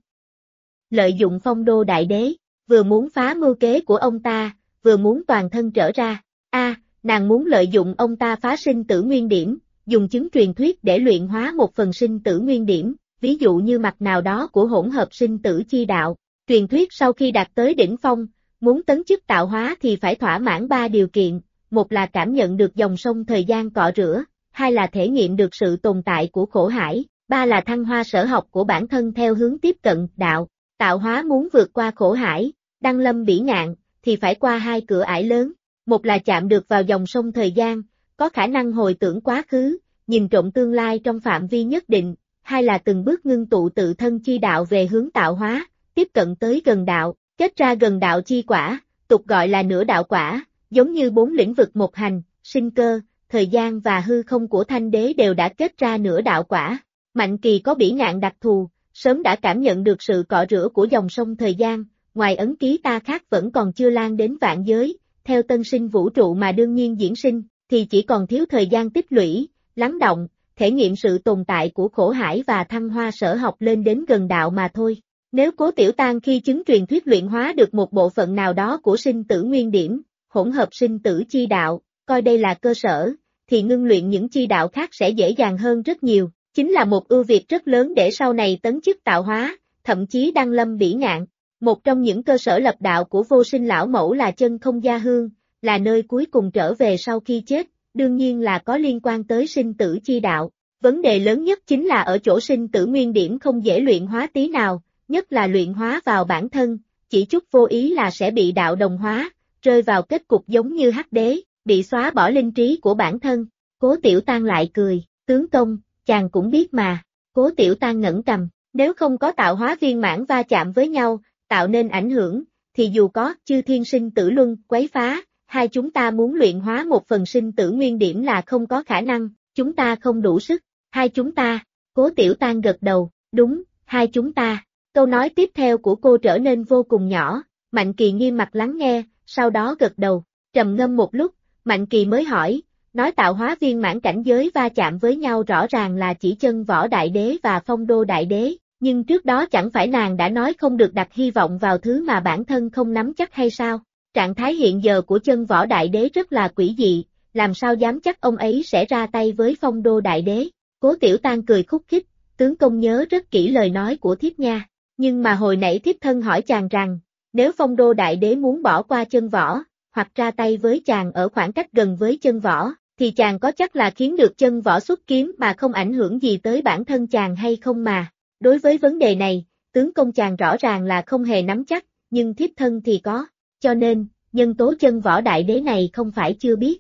Lợi dụng Phong Đô Đại Đế, vừa muốn phá mưu kế của ông ta, vừa muốn toàn thân trở ra. Nàng muốn lợi dụng ông ta phá sinh tử nguyên điểm, dùng chứng truyền thuyết để luyện hóa một phần sinh tử nguyên điểm, ví dụ như mặt nào đó của hỗn hợp sinh tử chi đạo. Truyền thuyết sau khi đạt tới đỉnh phong, muốn tấn chức tạo hóa thì phải thỏa mãn 3 điều kiện, một là cảm nhận được dòng sông thời gian cọ rửa, hai là thể nghiệm được sự tồn tại của khổ hải, ba là thăng hoa sở học của bản thân theo hướng tiếp cận đạo. Tạo hóa muốn vượt qua khổ hải, đăng lâm bỉ ngạn, thì phải qua hai cửa ải lớn, một là chạm được vào dòng sông thời gian, có khả năng hồi tưởng quá khứ, nhìn trộm tương lai trong phạm vi nhất định, hai là từng bước ngưng tụ tự thân chi đạo về hướng tạo hóa, tiếp cận tới gần đạo, kết ra gần đạo chi quả, tục gọi là nửa đạo quả, giống như bốn lĩnh vực một hành, sinh cơ, thời gian và hư không của Thanh Đế đều đã kết ra nửa đạo quả. Mạnh Kỳ có bỉ ngạn đặc thù, sớm đã cảm nhận được sự cọ rửa của dòng sông thời gian, ngoài ấn ký ta khác vẫn còn chưa lan đến vạn giới, theo tân sinh vũ trụ mà đương nhiên diễn sinh, thì chỉ còn thiếu thời gian tích lũy, lắng động, thể nghiệm sự tồn tại của khổ hải và thăng hoa sở học lên đến gần đạo mà thôi. Nếu Cố Tiểu Tang khi chứng truyền thuyết luyện hóa được một bộ phận nào đó của sinh tử nguyên điểm, hỗn hợp sinh tử chi đạo, coi đây là cơ sở, thì ngưng luyện những chi đạo khác sẽ dễ dàng hơn rất nhiều, chính là một ưu việt rất lớn để sau này tấn chức tạo hóa, thậm chí đăng lâm bỉ ngạn. Một trong những cơ sở lập đạo của vô sinh lão mẫu là chân không gia hương, là nơi cuối cùng trở về sau khi chết, đương nhiên là có liên quan tới sinh tử chi đạo. Vấn đề lớn nhất chính là ở chỗ sinh tử nguyên điểm không dễ luyện hóa tí nào, nhất là luyện hóa vào bản thân, chỉ chút vô ý là sẽ bị đạo đồng hóa, rơi vào kết cục giống như Hắc Đế, bị xóa bỏ linh trí của bản thân. Cố Tiểu Tang lại cười, tướng công, chàng cũng biết mà. Cố Tiểu Tang ngẩng cầm, nếu không có tạo hóa viên mãn va chạm với nhau, tạo nên ảnh hưởng, thì dù có chư thiên sinh tử luân quấy phá, hai chúng ta muốn luyện hóa một phần sinh tử nguyên điểm là không có khả năng, chúng ta không đủ sức. Hai chúng ta, Cố Tiểu Tang gật đầu, đúng, hai chúng ta. Câu nói tiếp theo của cô trở nên vô cùng nhỏ, Mạnh Kỳ nghiêm mặt lắng nghe, sau đó gật đầu, trầm ngâm một lúc, Mạnh Kỳ mới hỏi, nói tạo hóa viên mãn cảnh giới va chạm với nhau rõ ràng là chỉ chân võ đại đế và phong đô đại đế, nhưng trước đó chẳng phải nàng đã nói không được đặt hy vọng vào thứ mà bản thân không nắm chắc hay sao? Trạng thái hiện giờ của chân võ đại đế rất là quỷ dị, làm sao dám chắc ông ấy sẽ ra tay với phong đô đại đế? Cố Tiểu Tang cười khúc khích, tướng công nhớ rất kỹ lời nói của thiếp nha, nhưng mà hồi nãy thiếp thân hỏi chàng rằng, nếu phong đô đại đế muốn bỏ qua chân võ, hoặc ra tay với chàng ở khoảng cách gần với chân võ, thì chàng có chắc là khiến được chân võ xuất kiếm mà không ảnh hưởng gì tới bản thân chàng hay không mà? Đối với vấn đề này, tướng công chàng rõ ràng là không hề nắm chắc, nhưng thiếp thân thì có, cho nên, nhân tố chân võ đại đế này không phải chưa biết,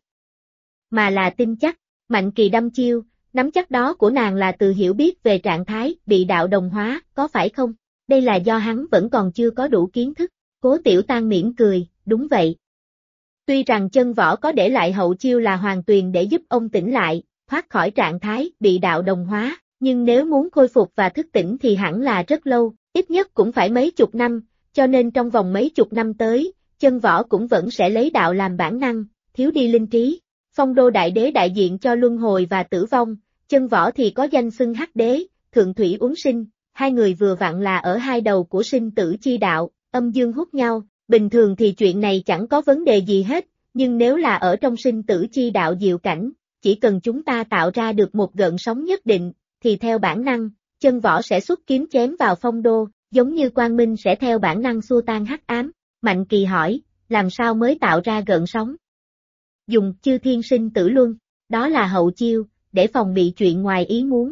mà là tin chắc. Mạnh Kỳ đâm chiêu, nắm chắc đó của nàng là từ hiểu biết về trạng thái bị đạo đồng hóa, có phải không? Đây là do hắn vẫn còn chưa có đủ kiến thức. Cố Tiểu Tang mỉm cười, đúng vậy. Tuy rằng chân võ có để lại hậu chiêu là Hoàng Tuyền để giúp ông tỉnh lại, thoát khỏi trạng thái bị đạo đồng hóa, nhưng nếu muốn khôi phục và thức tỉnh thì hẳn là rất lâu, ít nhất cũng phải mấy chục năm, cho nên trong vòng mấy chục năm tới, chân võ cũng vẫn sẽ lấy đạo làm bản năng, thiếu đi linh trí. Phong đô đại đế đại diện cho luân hồi và tử vong, chân võ thì có danh xưng Hắc Đế, thượng thủy uốn sinh, hai người vừa vặn là ở hai đầu của sinh tử chi đạo, âm dương hút nhau, bình thường thì chuyện này chẳng có vấn đề gì hết, nhưng nếu là ở trong sinh tử chi đạo diệu cảnh, chỉ cần chúng ta tạo ra được một gợn sóng nhất định, thì theo bản năng, chân võ sẽ xuất kiếm chém vào phong đô, giống như quang minh sẽ theo bản năng xua tan hắc ám. Mạnh Kỳ hỏi, làm sao mới tạo ra gợn sóng? Dùng chư thiên sinh tử luân, đó là hậu chiêu, để phòng bị chuyện ngoài ý muốn.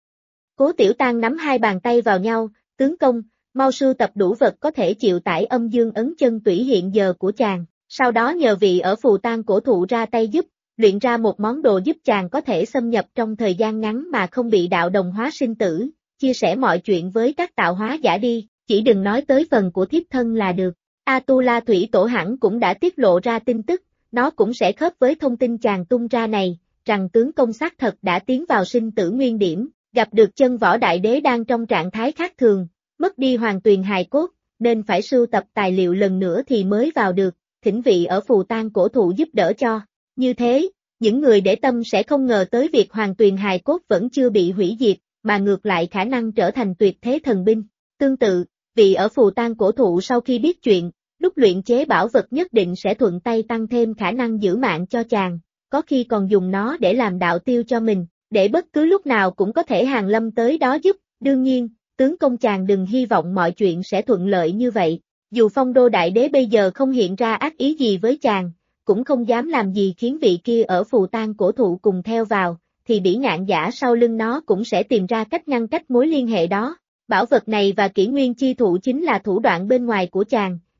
Cố Tiểu Tang nắm hai bàn tay vào nhau, tướng công, mau sưu tập đủ vật có thể chịu tải âm dương ấn chân tủy hiện giờ của chàng, sau đó nhờ vị ở phù tang cổ thụ ra tay giúp, luyện ra một món đồ giúp chàng có thể xâm nhập trong thời gian ngắn mà không bị đạo đồng hóa sinh tử, chia sẻ mọi chuyện với các tạo hóa giả đi, chỉ đừng nói tới phần của thiếp thân là được. Atula Thủy Tổ hẳn cũng đã tiết lộ ra tin tức, nó cũng sẽ khớp với thông tin chàng tung ra này, rằng tướng công xác thật đã tiến vào sinh tử nguyên điểm, gặp được chân võ đại đế đang trong trạng thái khác thường, mất đi Hoàng Tuyền hài cốt, nên phải sưu tập tài liệu lần nữa thì mới vào được, thỉnh vị ở phù tang cổ thụ giúp đỡ cho. Như thế, những người để tâm sẽ không ngờ tới việc Hoàng Tuyền hài cốt vẫn chưa bị hủy diệt, mà ngược lại khả năng trở thành tuyệt thế thần binh. Tương tự, vị ở phù tang cổ thụ sau khi biết chuyện, lúc luyện chế bảo vật nhất định sẽ thuận tay tăng thêm khả năng giữ mạng cho chàng, có khi còn dùng nó để làm đạo tiêu cho mình, để bất cứ lúc nào cũng có thể hàng lâm tới đó giúp. Đương nhiên, tướng công chàng đừng hy vọng mọi chuyện sẽ thuận lợi như vậy, dù phong đô đại đế bây giờ không hiện ra ác ý gì với chàng, cũng không dám làm gì khiến vị kia ở phù tang cổ thụ cùng theo vào, thì bỉ ngạn giả sau lưng nó cũng sẽ tìm ra cách ngăn cách mối liên hệ đó. Bảo vật này và kỷ nguyên chi thụ chính là thủ đoạn bên ngoài của chàng,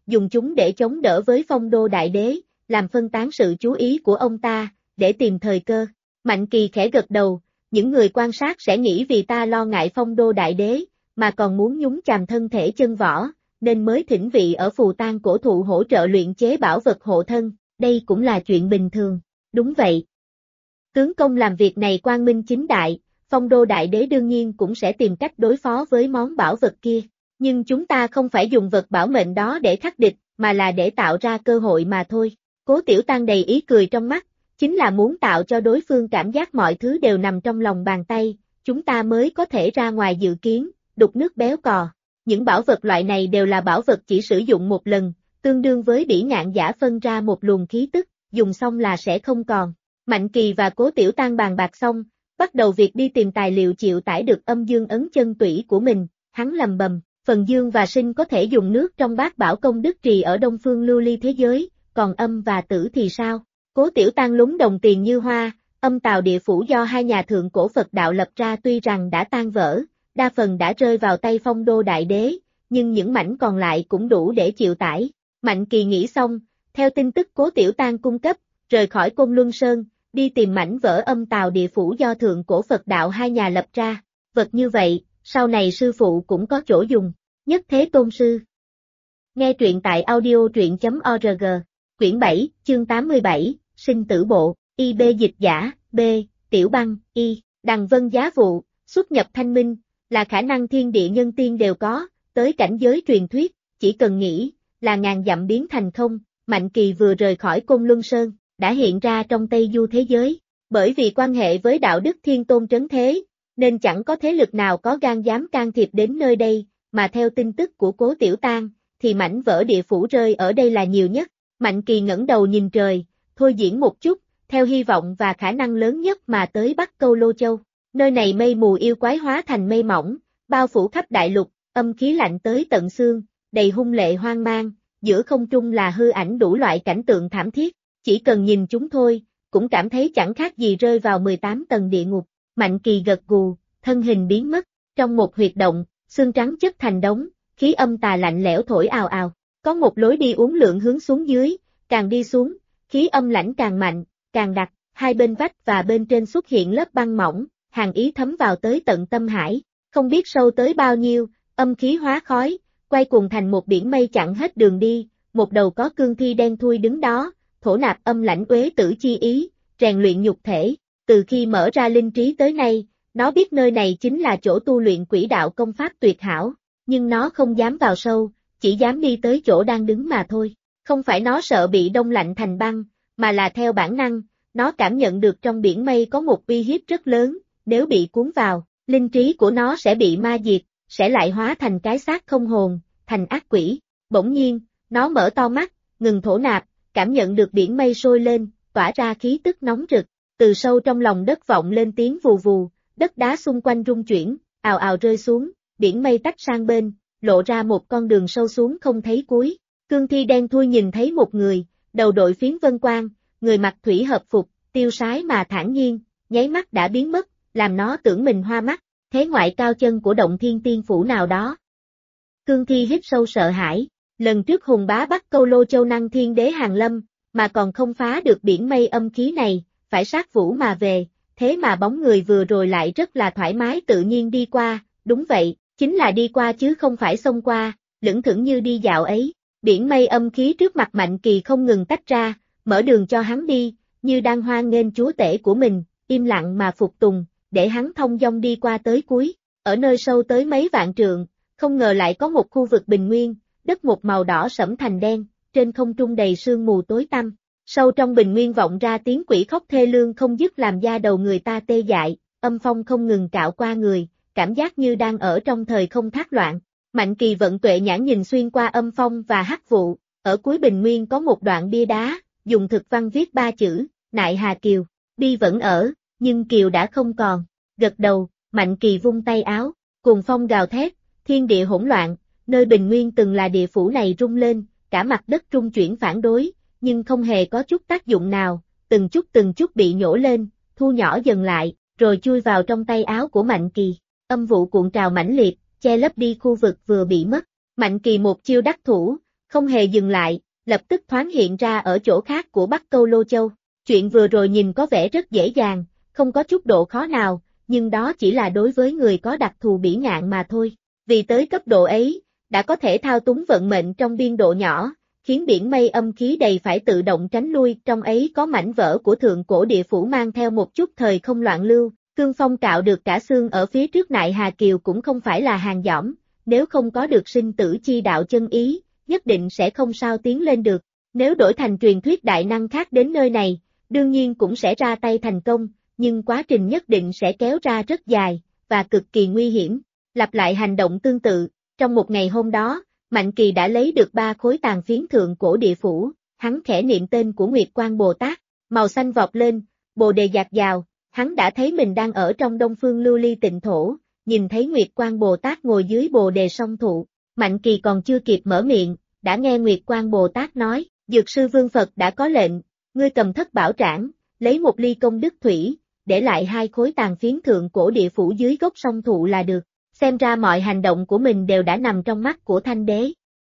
dùng chúng để chống đỡ với Phong Đô Đại Đế, làm phân tán sự chú ý của ông ta, để tìm thời cơ. Mạnh Kỳ khẽ gật đầu, những người quan sát sẽ nghĩ vì ta lo ngại Phong Đô Đại Đế, mà còn muốn nhúng chàm thân thể chân võ, nên mới thỉnh vị ở Phù Tang cổ thụ hỗ trợ luyện chế bảo vật hộ thân, đây cũng là chuyện bình thường. Đúng vậy. Tướng công làm việc này quang minh chính đại, Phong Đô Đại Đế đương nhiên cũng sẽ tìm cách đối phó với món bảo vật kia. Nhưng chúng ta không phải dùng vật bảo mệnh đó để khắc địch, mà là để tạo ra cơ hội mà thôi. Cố Tiểu Tăng đầy ý cười trong mắt, chính là muốn tạo cho đối phương cảm giác mọi thứ đều nằm trong lòng bàn tay, chúng ta mới có thể ra ngoài dự kiến, đục nước béo cò. Những bảo vật loại này đều là bảo vật chỉ sử dụng một lần, tương đương với bỉ ngạn giả phân ra một luồng khí tức, dùng xong là sẽ không còn. Mạnh Kỳ và Cố Tiểu Tăng bàn bạc xong, bắt đầu việc đi tìm tài liệu chịu tải được âm dương ấn chân tủy của mình, hắn lầm bầm, phần dương và sinh có thể dùng nước trong bát bảo công đức trì ở Đông Phương Lưu Ly thế giới, còn âm và tử thì sao? Cố Tiểu Tăng lúng đồng tiền như hoa, âm tào địa phủ do hai nhà thượng cổ Phật đạo lập ra tuy rằng đã tan vỡ, đa phần đã rơi vào tay Phong Đô Đại Đế, nhưng những mảnh còn lại cũng đủ để chịu tải. Mạnh Kỳ nghĩ xong, theo tin tức Cố Tiểu Tăng cung cấp, rời khỏi Côn Luân Sơn, đi tìm mảnh vỡ âm tào địa phủ do thượng cổ Phật đạo hai nhà lập ra. Vật như vậy, sau này sư phụ cũng có chỗ dùng. Nhất Thế Tôn Sư. Nghe truyện tại audio.truyện.org. Quyển 7, chương 87, Sinh tử bộ, IB dịch giả, B, Tiểu Băng, Y, Đằng Vân Giá Vụ, xuất nhập thanh minh, là khả năng thiên địa nhân tiên đều có, tới cảnh giới truyền thuyết, chỉ cần nghĩ, là ngàn dặm biến thành không. Mạnh Kỳ vừa rời khỏi Côn Luân Sơn, đã hiện ra trong Tây Du thế giới, bởi vì quan hệ với đạo đức thiên tôn trấn thế, nên chẳng có thế lực nào có gan dám can thiệp đến nơi đây, mà theo tin tức của Cố Tiểu Tăng, thì mảnh vỡ địa phủ rơi ở đây là nhiều nhất. Mạnh Kỳ ngẩng đầu nhìn trời, thôi diễn một chút, theo hy vọng và khả năng lớn nhất mà tới Bắc Câu Lô Châu. Nơi này mây mù yêu quái hóa thành mây mỏng, bao phủ khắp đại lục, âm khí lạnh tới tận xương, đầy hung lệ hoang mang, giữa không trung là hư ảnh đủ loại cảnh tượng thảm thiết, chỉ cần nhìn chúng thôi, cũng cảm thấy chẳng khác gì rơi vào 18 tầng địa ngục. Mạnh Kỳ gật gù, thân hình biến mất, trong một huyệt động, xương trắng chất thành đống, khí âm tà lạnh lẽo thổi ào ào, có một lối đi uốn lượn hướng xuống dưới, càng đi xuống, khí âm lãnh càng mạnh, càng đặc, hai bên vách và bên trên xuất hiện lớp băng mỏng, hàn ý thấm vào tới tận tâm hải, không biết sâu tới bao nhiêu, âm khí hóa khói, quay cuồng thành một biển mây chặn hết đường đi, một đầu có cương thi đen thui đứng đó, thổ nạp âm lãnh uế tử chi ý, rèn luyện nhục thể, từ khi mở ra linh trí tới nay, nó biết nơi này chính là chỗ tu luyện quỷ đạo công pháp tuyệt hảo, nhưng nó không dám vào sâu, chỉ dám đi tới chỗ đang đứng mà thôi. Không phải nó sợ bị đông lạnh thành băng, mà là theo bản năng, nó cảm nhận được trong biển mây có một uy hiếp rất lớn, nếu bị cuốn vào, linh trí của nó sẽ bị ma diệt, sẽ lại hóa thành cái xác không hồn, thành ác quỷ. Bỗng nhiên, nó mở to mắt, ngừng thổ nạp, cảm nhận được biển mây sôi lên, tỏa ra khí tức nóng rực, từ sâu trong lòng đất vọng lên tiếng vù vù, đất đá xung quanh rung chuyển, ào ào rơi xuống, biển mây tách sang bên, lộ ra một con đường sâu xuống không thấy cuối. Cương thi đen thui nhìn thấy một người, đầu đội phiến vân quang, người mặc thủy hợp phục, tiêu sái mà thản nhiên, nháy mắt đã biến mất, làm nó tưởng mình hoa mắt, thế ngoại cao chân của động thiên tiên phủ nào đó. Cương thi hít sâu sợ hãi, lần trước hùng bá Bắc Câu Lô Châu năng thiên đế hàng lâm, mà còn không phá được biển mây âm khí này, phải sát vũ mà về, thế mà bóng người vừa rồi lại rất là thoải mái tự nhiên đi qua, đúng vậy, chính là đi qua chứ không phải xông qua, lững thững như đi dạo ấy. Biển mây âm khí trước mặt Mạnh Kỳ không ngừng tách ra, mở đường cho hắn đi, như đang hoan nghênh chúa tể của mình, im lặng mà phục tùng, để hắn thông dong đi qua tới cuối. Ở nơi sâu tới mấy vạn trượng, không ngờ lại có một khu vực bình nguyên, đất một màu đỏ sẫm thành đen, trên không trung đầy sương mù tối tăm. Sâu trong bình nguyên vọng ra tiếng quỷ khóc thê lương không dứt làm da đầu người ta tê dại, âm phong không ngừng cạo qua người, cảm giác như đang ở trong thời không thác loạn. Mạnh Kỳ vận tuệ nhãn nhìn xuyên qua âm phong và hắc vụ, ở cuối bình nguyên có một đoạn bia đá, dùng thực văn viết 3 chữ, Nại Hà Kiều, bia vẫn ở, nhưng kiều đã không còn. Gật đầu, Mạnh Kỳ vung tay áo, cuồng phong gào thét, thiên địa hỗn loạn, nơi bình nguyên từng là địa phủ này rung lên, cả mặt đất rung chuyển phản đối, nhưng không hề có chút tác dụng nào, từng chút bị nhổ lên, thu nhỏ dần lại, rồi chui vào trong tay áo của Mạnh Kỳ. Âm vụ cuộn trào mãnh liệt, che lấp đi khu vực vừa bị mất. Mạnh Kỳ một chiêu đắc thủ, không hề dừng lại, lập tức thoáng hiện ra ở chỗ khác của Bắc Câu Lô Châu. Chuyện vừa rồi nhìn có vẻ rất dễ dàng, không có chút độ khó nào, nhưng đó chỉ là đối với người có đặc thù bỉ ngạn mà thôi. Vì tới cấp độ ấy, đã có thể thao túng vận mệnh trong biên độ nhỏ, khiến biển mây âm khí đầy phải tự động tránh lui, trong ấy có mảnh vỡ của thượng cổ địa phủ mang theo một chút thời không loạn lưu, cương phong cạo được cả xương ở phía trước Nại Hà Kiều cũng không phải là hàng dỏm, nếu không có được sinh tử chi đạo chân ý, nhất định sẽ không sao tiến lên được. Nếu đổi thành truyền thuyết đại năng khác đến nơi này, đương nhiên cũng sẽ ra tay thành công, nhưng quá trình nhất định sẽ kéo ra rất dài, và cực kỳ nguy hiểm. Lặp lại hành động tương tự, trong một ngày hôm đó, Mạnh Kỳ đã lấy được 3 khối tàn phiến thượng cổ địa phủ, hắn khẽ niệm tên của Nguyệt Quang Bồ Tát, màu xanh vọt lên, bồ đề dạt dào, hắn đã thấy mình đang ở trong Đông Phương Lưu Ly Tịnh Thổ, nhìn thấy Nguyệt Quang Bồ Tát ngồi dưới bồ đề song thụ, Mạnh Kỳ còn chưa kịp mở miệng, đã nghe Nguyệt Quang Bồ Tát nói, Dược Sư Vương Phật đã có lệnh, ngươi cầm thất bảo trảm, lấy một ly công đức thủy, để lại 2 khối tàn phiến thượng cổ địa phủ dưới gốc song thụ là được. Xem ra mọi hành động của mình đều đã nằm trong mắt của Thanh Đế.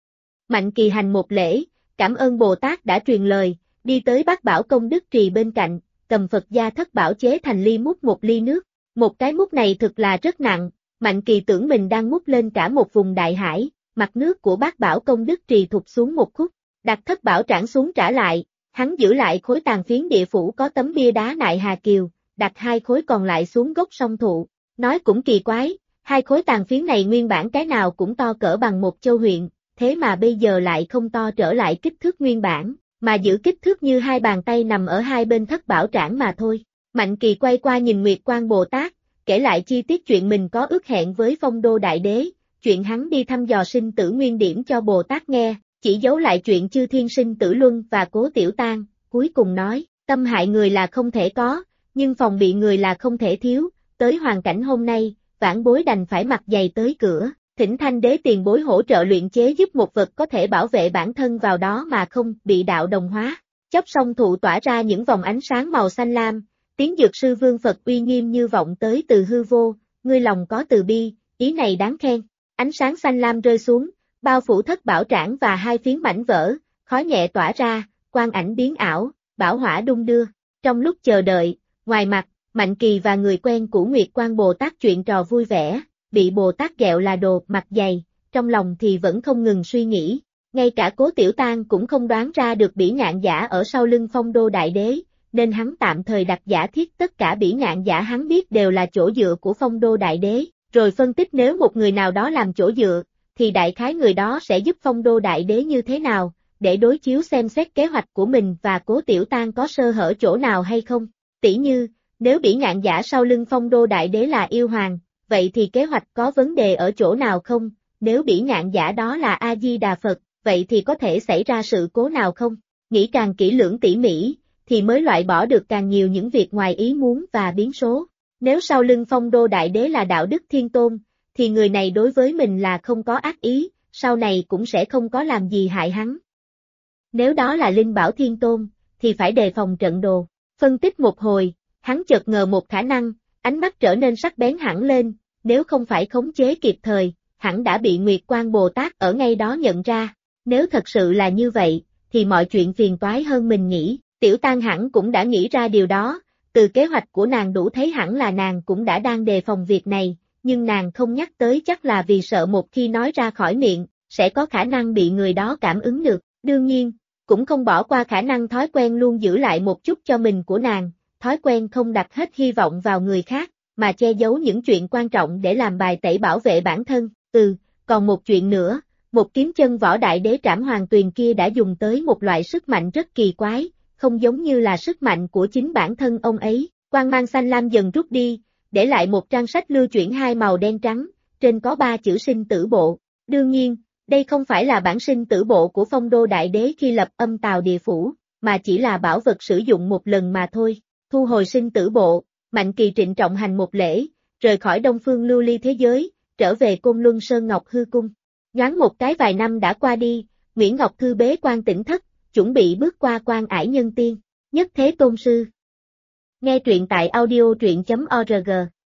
Mạnh Kỳ hành một lễ, cảm ơn Bồ Tát đã truyền lời, đi tới Bát Bảo Công Đức Trì bên cạnh, cầm Phật gia thất bảo chế thành ly múc một ly nước. Một cái múc này thực là rất nặng, Mạnh Kỳ tưởng mình đang múc lên cả một vùng đại hải, mặt nước của Bát Bảo Công Đức Trì thụt xuống một khúc, đặt thất bảo trảm xuống trả lại, hắn giữ lại khối tàn phiến địa phủ có tấm bia đá Nại Hà Kiều, đặt 2 khối còn lại xuống gốc song thụ, nói cũng kỳ quái. 2 khối tàn phiến này nguyên bản cái nào cũng to cỡ bằng một châu huyện, thế mà bây giờ lại không to trở lại kích thước nguyên bản, mà giữ kích thước như 2 bàn tay nằm ở hai bên thất bảo trảm mà thôi. Mạnh Kỳ quay qua nhìn Nguyệt Quang Bồ Tát, kể lại chi tiết chuyện mình có ước hẹn với Phong Đô Đại Đế, chuyện hắn đi thăm dò sinh tử nguyên điểm cho Bồ Tát nghe, chỉ giấu lại chuyện chư thiên sinh tử luân và Cố Tiểu Tang, cuối cùng nói, tâm hại người là không thể có, nhưng phòng bị người là không thể thiếu, tới hoàn cảnh hôm nay, vãn bối đành phải mặt dày tới cửa, thỉnh Thanh Đế tiền bối hỗ trợ luyện chế giúp một vật có thể bảo vệ bản thân vào đó mà không bị đạo đồng hóa. Chóp song thụ tỏa ra những vòng ánh sáng màu xanh lam, tiếng Dược Sư Vương Phật uy nghiêm như vọng tới từ hư vô, ngươi lòng có từ bi, ý này đáng khen. Ánh sáng xanh lam rơi xuống, bao phủ thất bảo trảm và 2 phiến mảnh vỡ, khói nhẹ tỏa ra, quang ảnh biến ảo, bảo hỏa đung đưa. Trong lúc chờ đợi, ngoài mặt, Mạnh Kỳ và người quen của Nguyệt Quang Bồ Tát chuyện trò vui vẻ, bị Bồ Tát ghẹo là đồ mặt dày, trong lòng thì vẫn không ngừng suy nghĩ. Ngay cả Cố Tiểu Tang cũng không đoán ra được bỉ ngạn giả ở sau lưng Phong Đô Đại Đế, nên hắn tạm thời đặt giả thiết tất cả bỉ ngạn giả hắn biết đều là chỗ dựa của Phong Đô Đại Đế, rồi phân tích nếu một người nào đó làm chỗ dựa, thì đại khái người đó sẽ giúp Phong Đô Đại Đế như thế nào, để đối chiếu xem xét kế hoạch của mình và Cố Tiểu Tang có sơ hở chỗ nào hay không. Tỉ như, nếu bỉ ngạn giả sau lưng Phong Đô Đại Đế là yêu hoàng, vậy thì kế hoạch có vấn đề ở chỗ nào không? Nếu bỉ ngạn giả đó là A-di-đà Phật, vậy thì có thể xảy ra sự cố nào không? Nghĩ càng kỹ lưỡng tỉ mỉ, thì mới loại bỏ được càng nhiều những việc ngoài ý muốn và biến số. Nếu sau lưng Phong Đô Đại Đế là Đạo Đức Thiên Tôn, thì người này đối với mình là không có ác ý, sau này cũng sẽ không có làm gì hại hắn. Nếu đó là Linh Bảo Thiên Tôn, thì phải đề phòng trận đồ. Phân tích một hồi, hắn chợt ngờ một khả năng, ánh mắt trở nên sắc bén hẳn lên, nếu không phải khống chế kịp thời, hẳn đã bị Nguyệt Quang Bồ Tát ở ngay đó nhận ra. Nếu thật sự là như vậy, thì mọi chuyện phiền toái hơn mình nghĩ. Tiểu Tang hẳn cũng đã nghĩ ra điều đó, từ kế hoạch của nàng đủ thấy hẳn là nàng cũng đã đang đề phòng việc này, nhưng nàng không nhắc tới chắc là vì sợ một khi nói ra khỏi miệng, sẽ có khả năng bị người đó cảm ứng được. Đương nhiên, cũng không bỏ qua khả năng thói quen luôn giữ lại một chút cho mình của nàng, thói quen không đặt hết hy vọng vào người khác, mà che giấu những chuyện quan trọng để làm bài tẩy bảo vệ bản thân. Còn một chuyện nữa, một kiếm chân võ đại đế Trảm Hoàng Tuyền kia đã dùng tới một loại sức mạnh rất kỳ quái, không giống như là sức mạnh của chính bản thân ông ấy. Quang mang xanh lam dần rút đi, để lại một trang sách lưu chuyển 2 màu đen trắng, trên có 3 chữ sinh tử bộ. Đương nhiên, đây không phải là bản sinh tử bộ của Phong Đô Đại Đế khi lập Âm Tào Địa Phủ, mà chỉ là bảo vật sử dụng một lần mà thôi. Thu hồi sinh tử bộ, Mạnh Kỳ trịnh trọng hành một lễ, rời khỏi Đông Phương lưu ly thế giới, trở về Côn Luân Sơn Ngọc Hư Cung. Nhoáng một cái vài năm đã qua đi, Nguyễn Ngọc Thư bế quan tỉnh thất, chuẩn bị bước qua quan ải nhân tiên. Nhất Thế Tôn Sư. Nghe truyện tại audio truyện.org.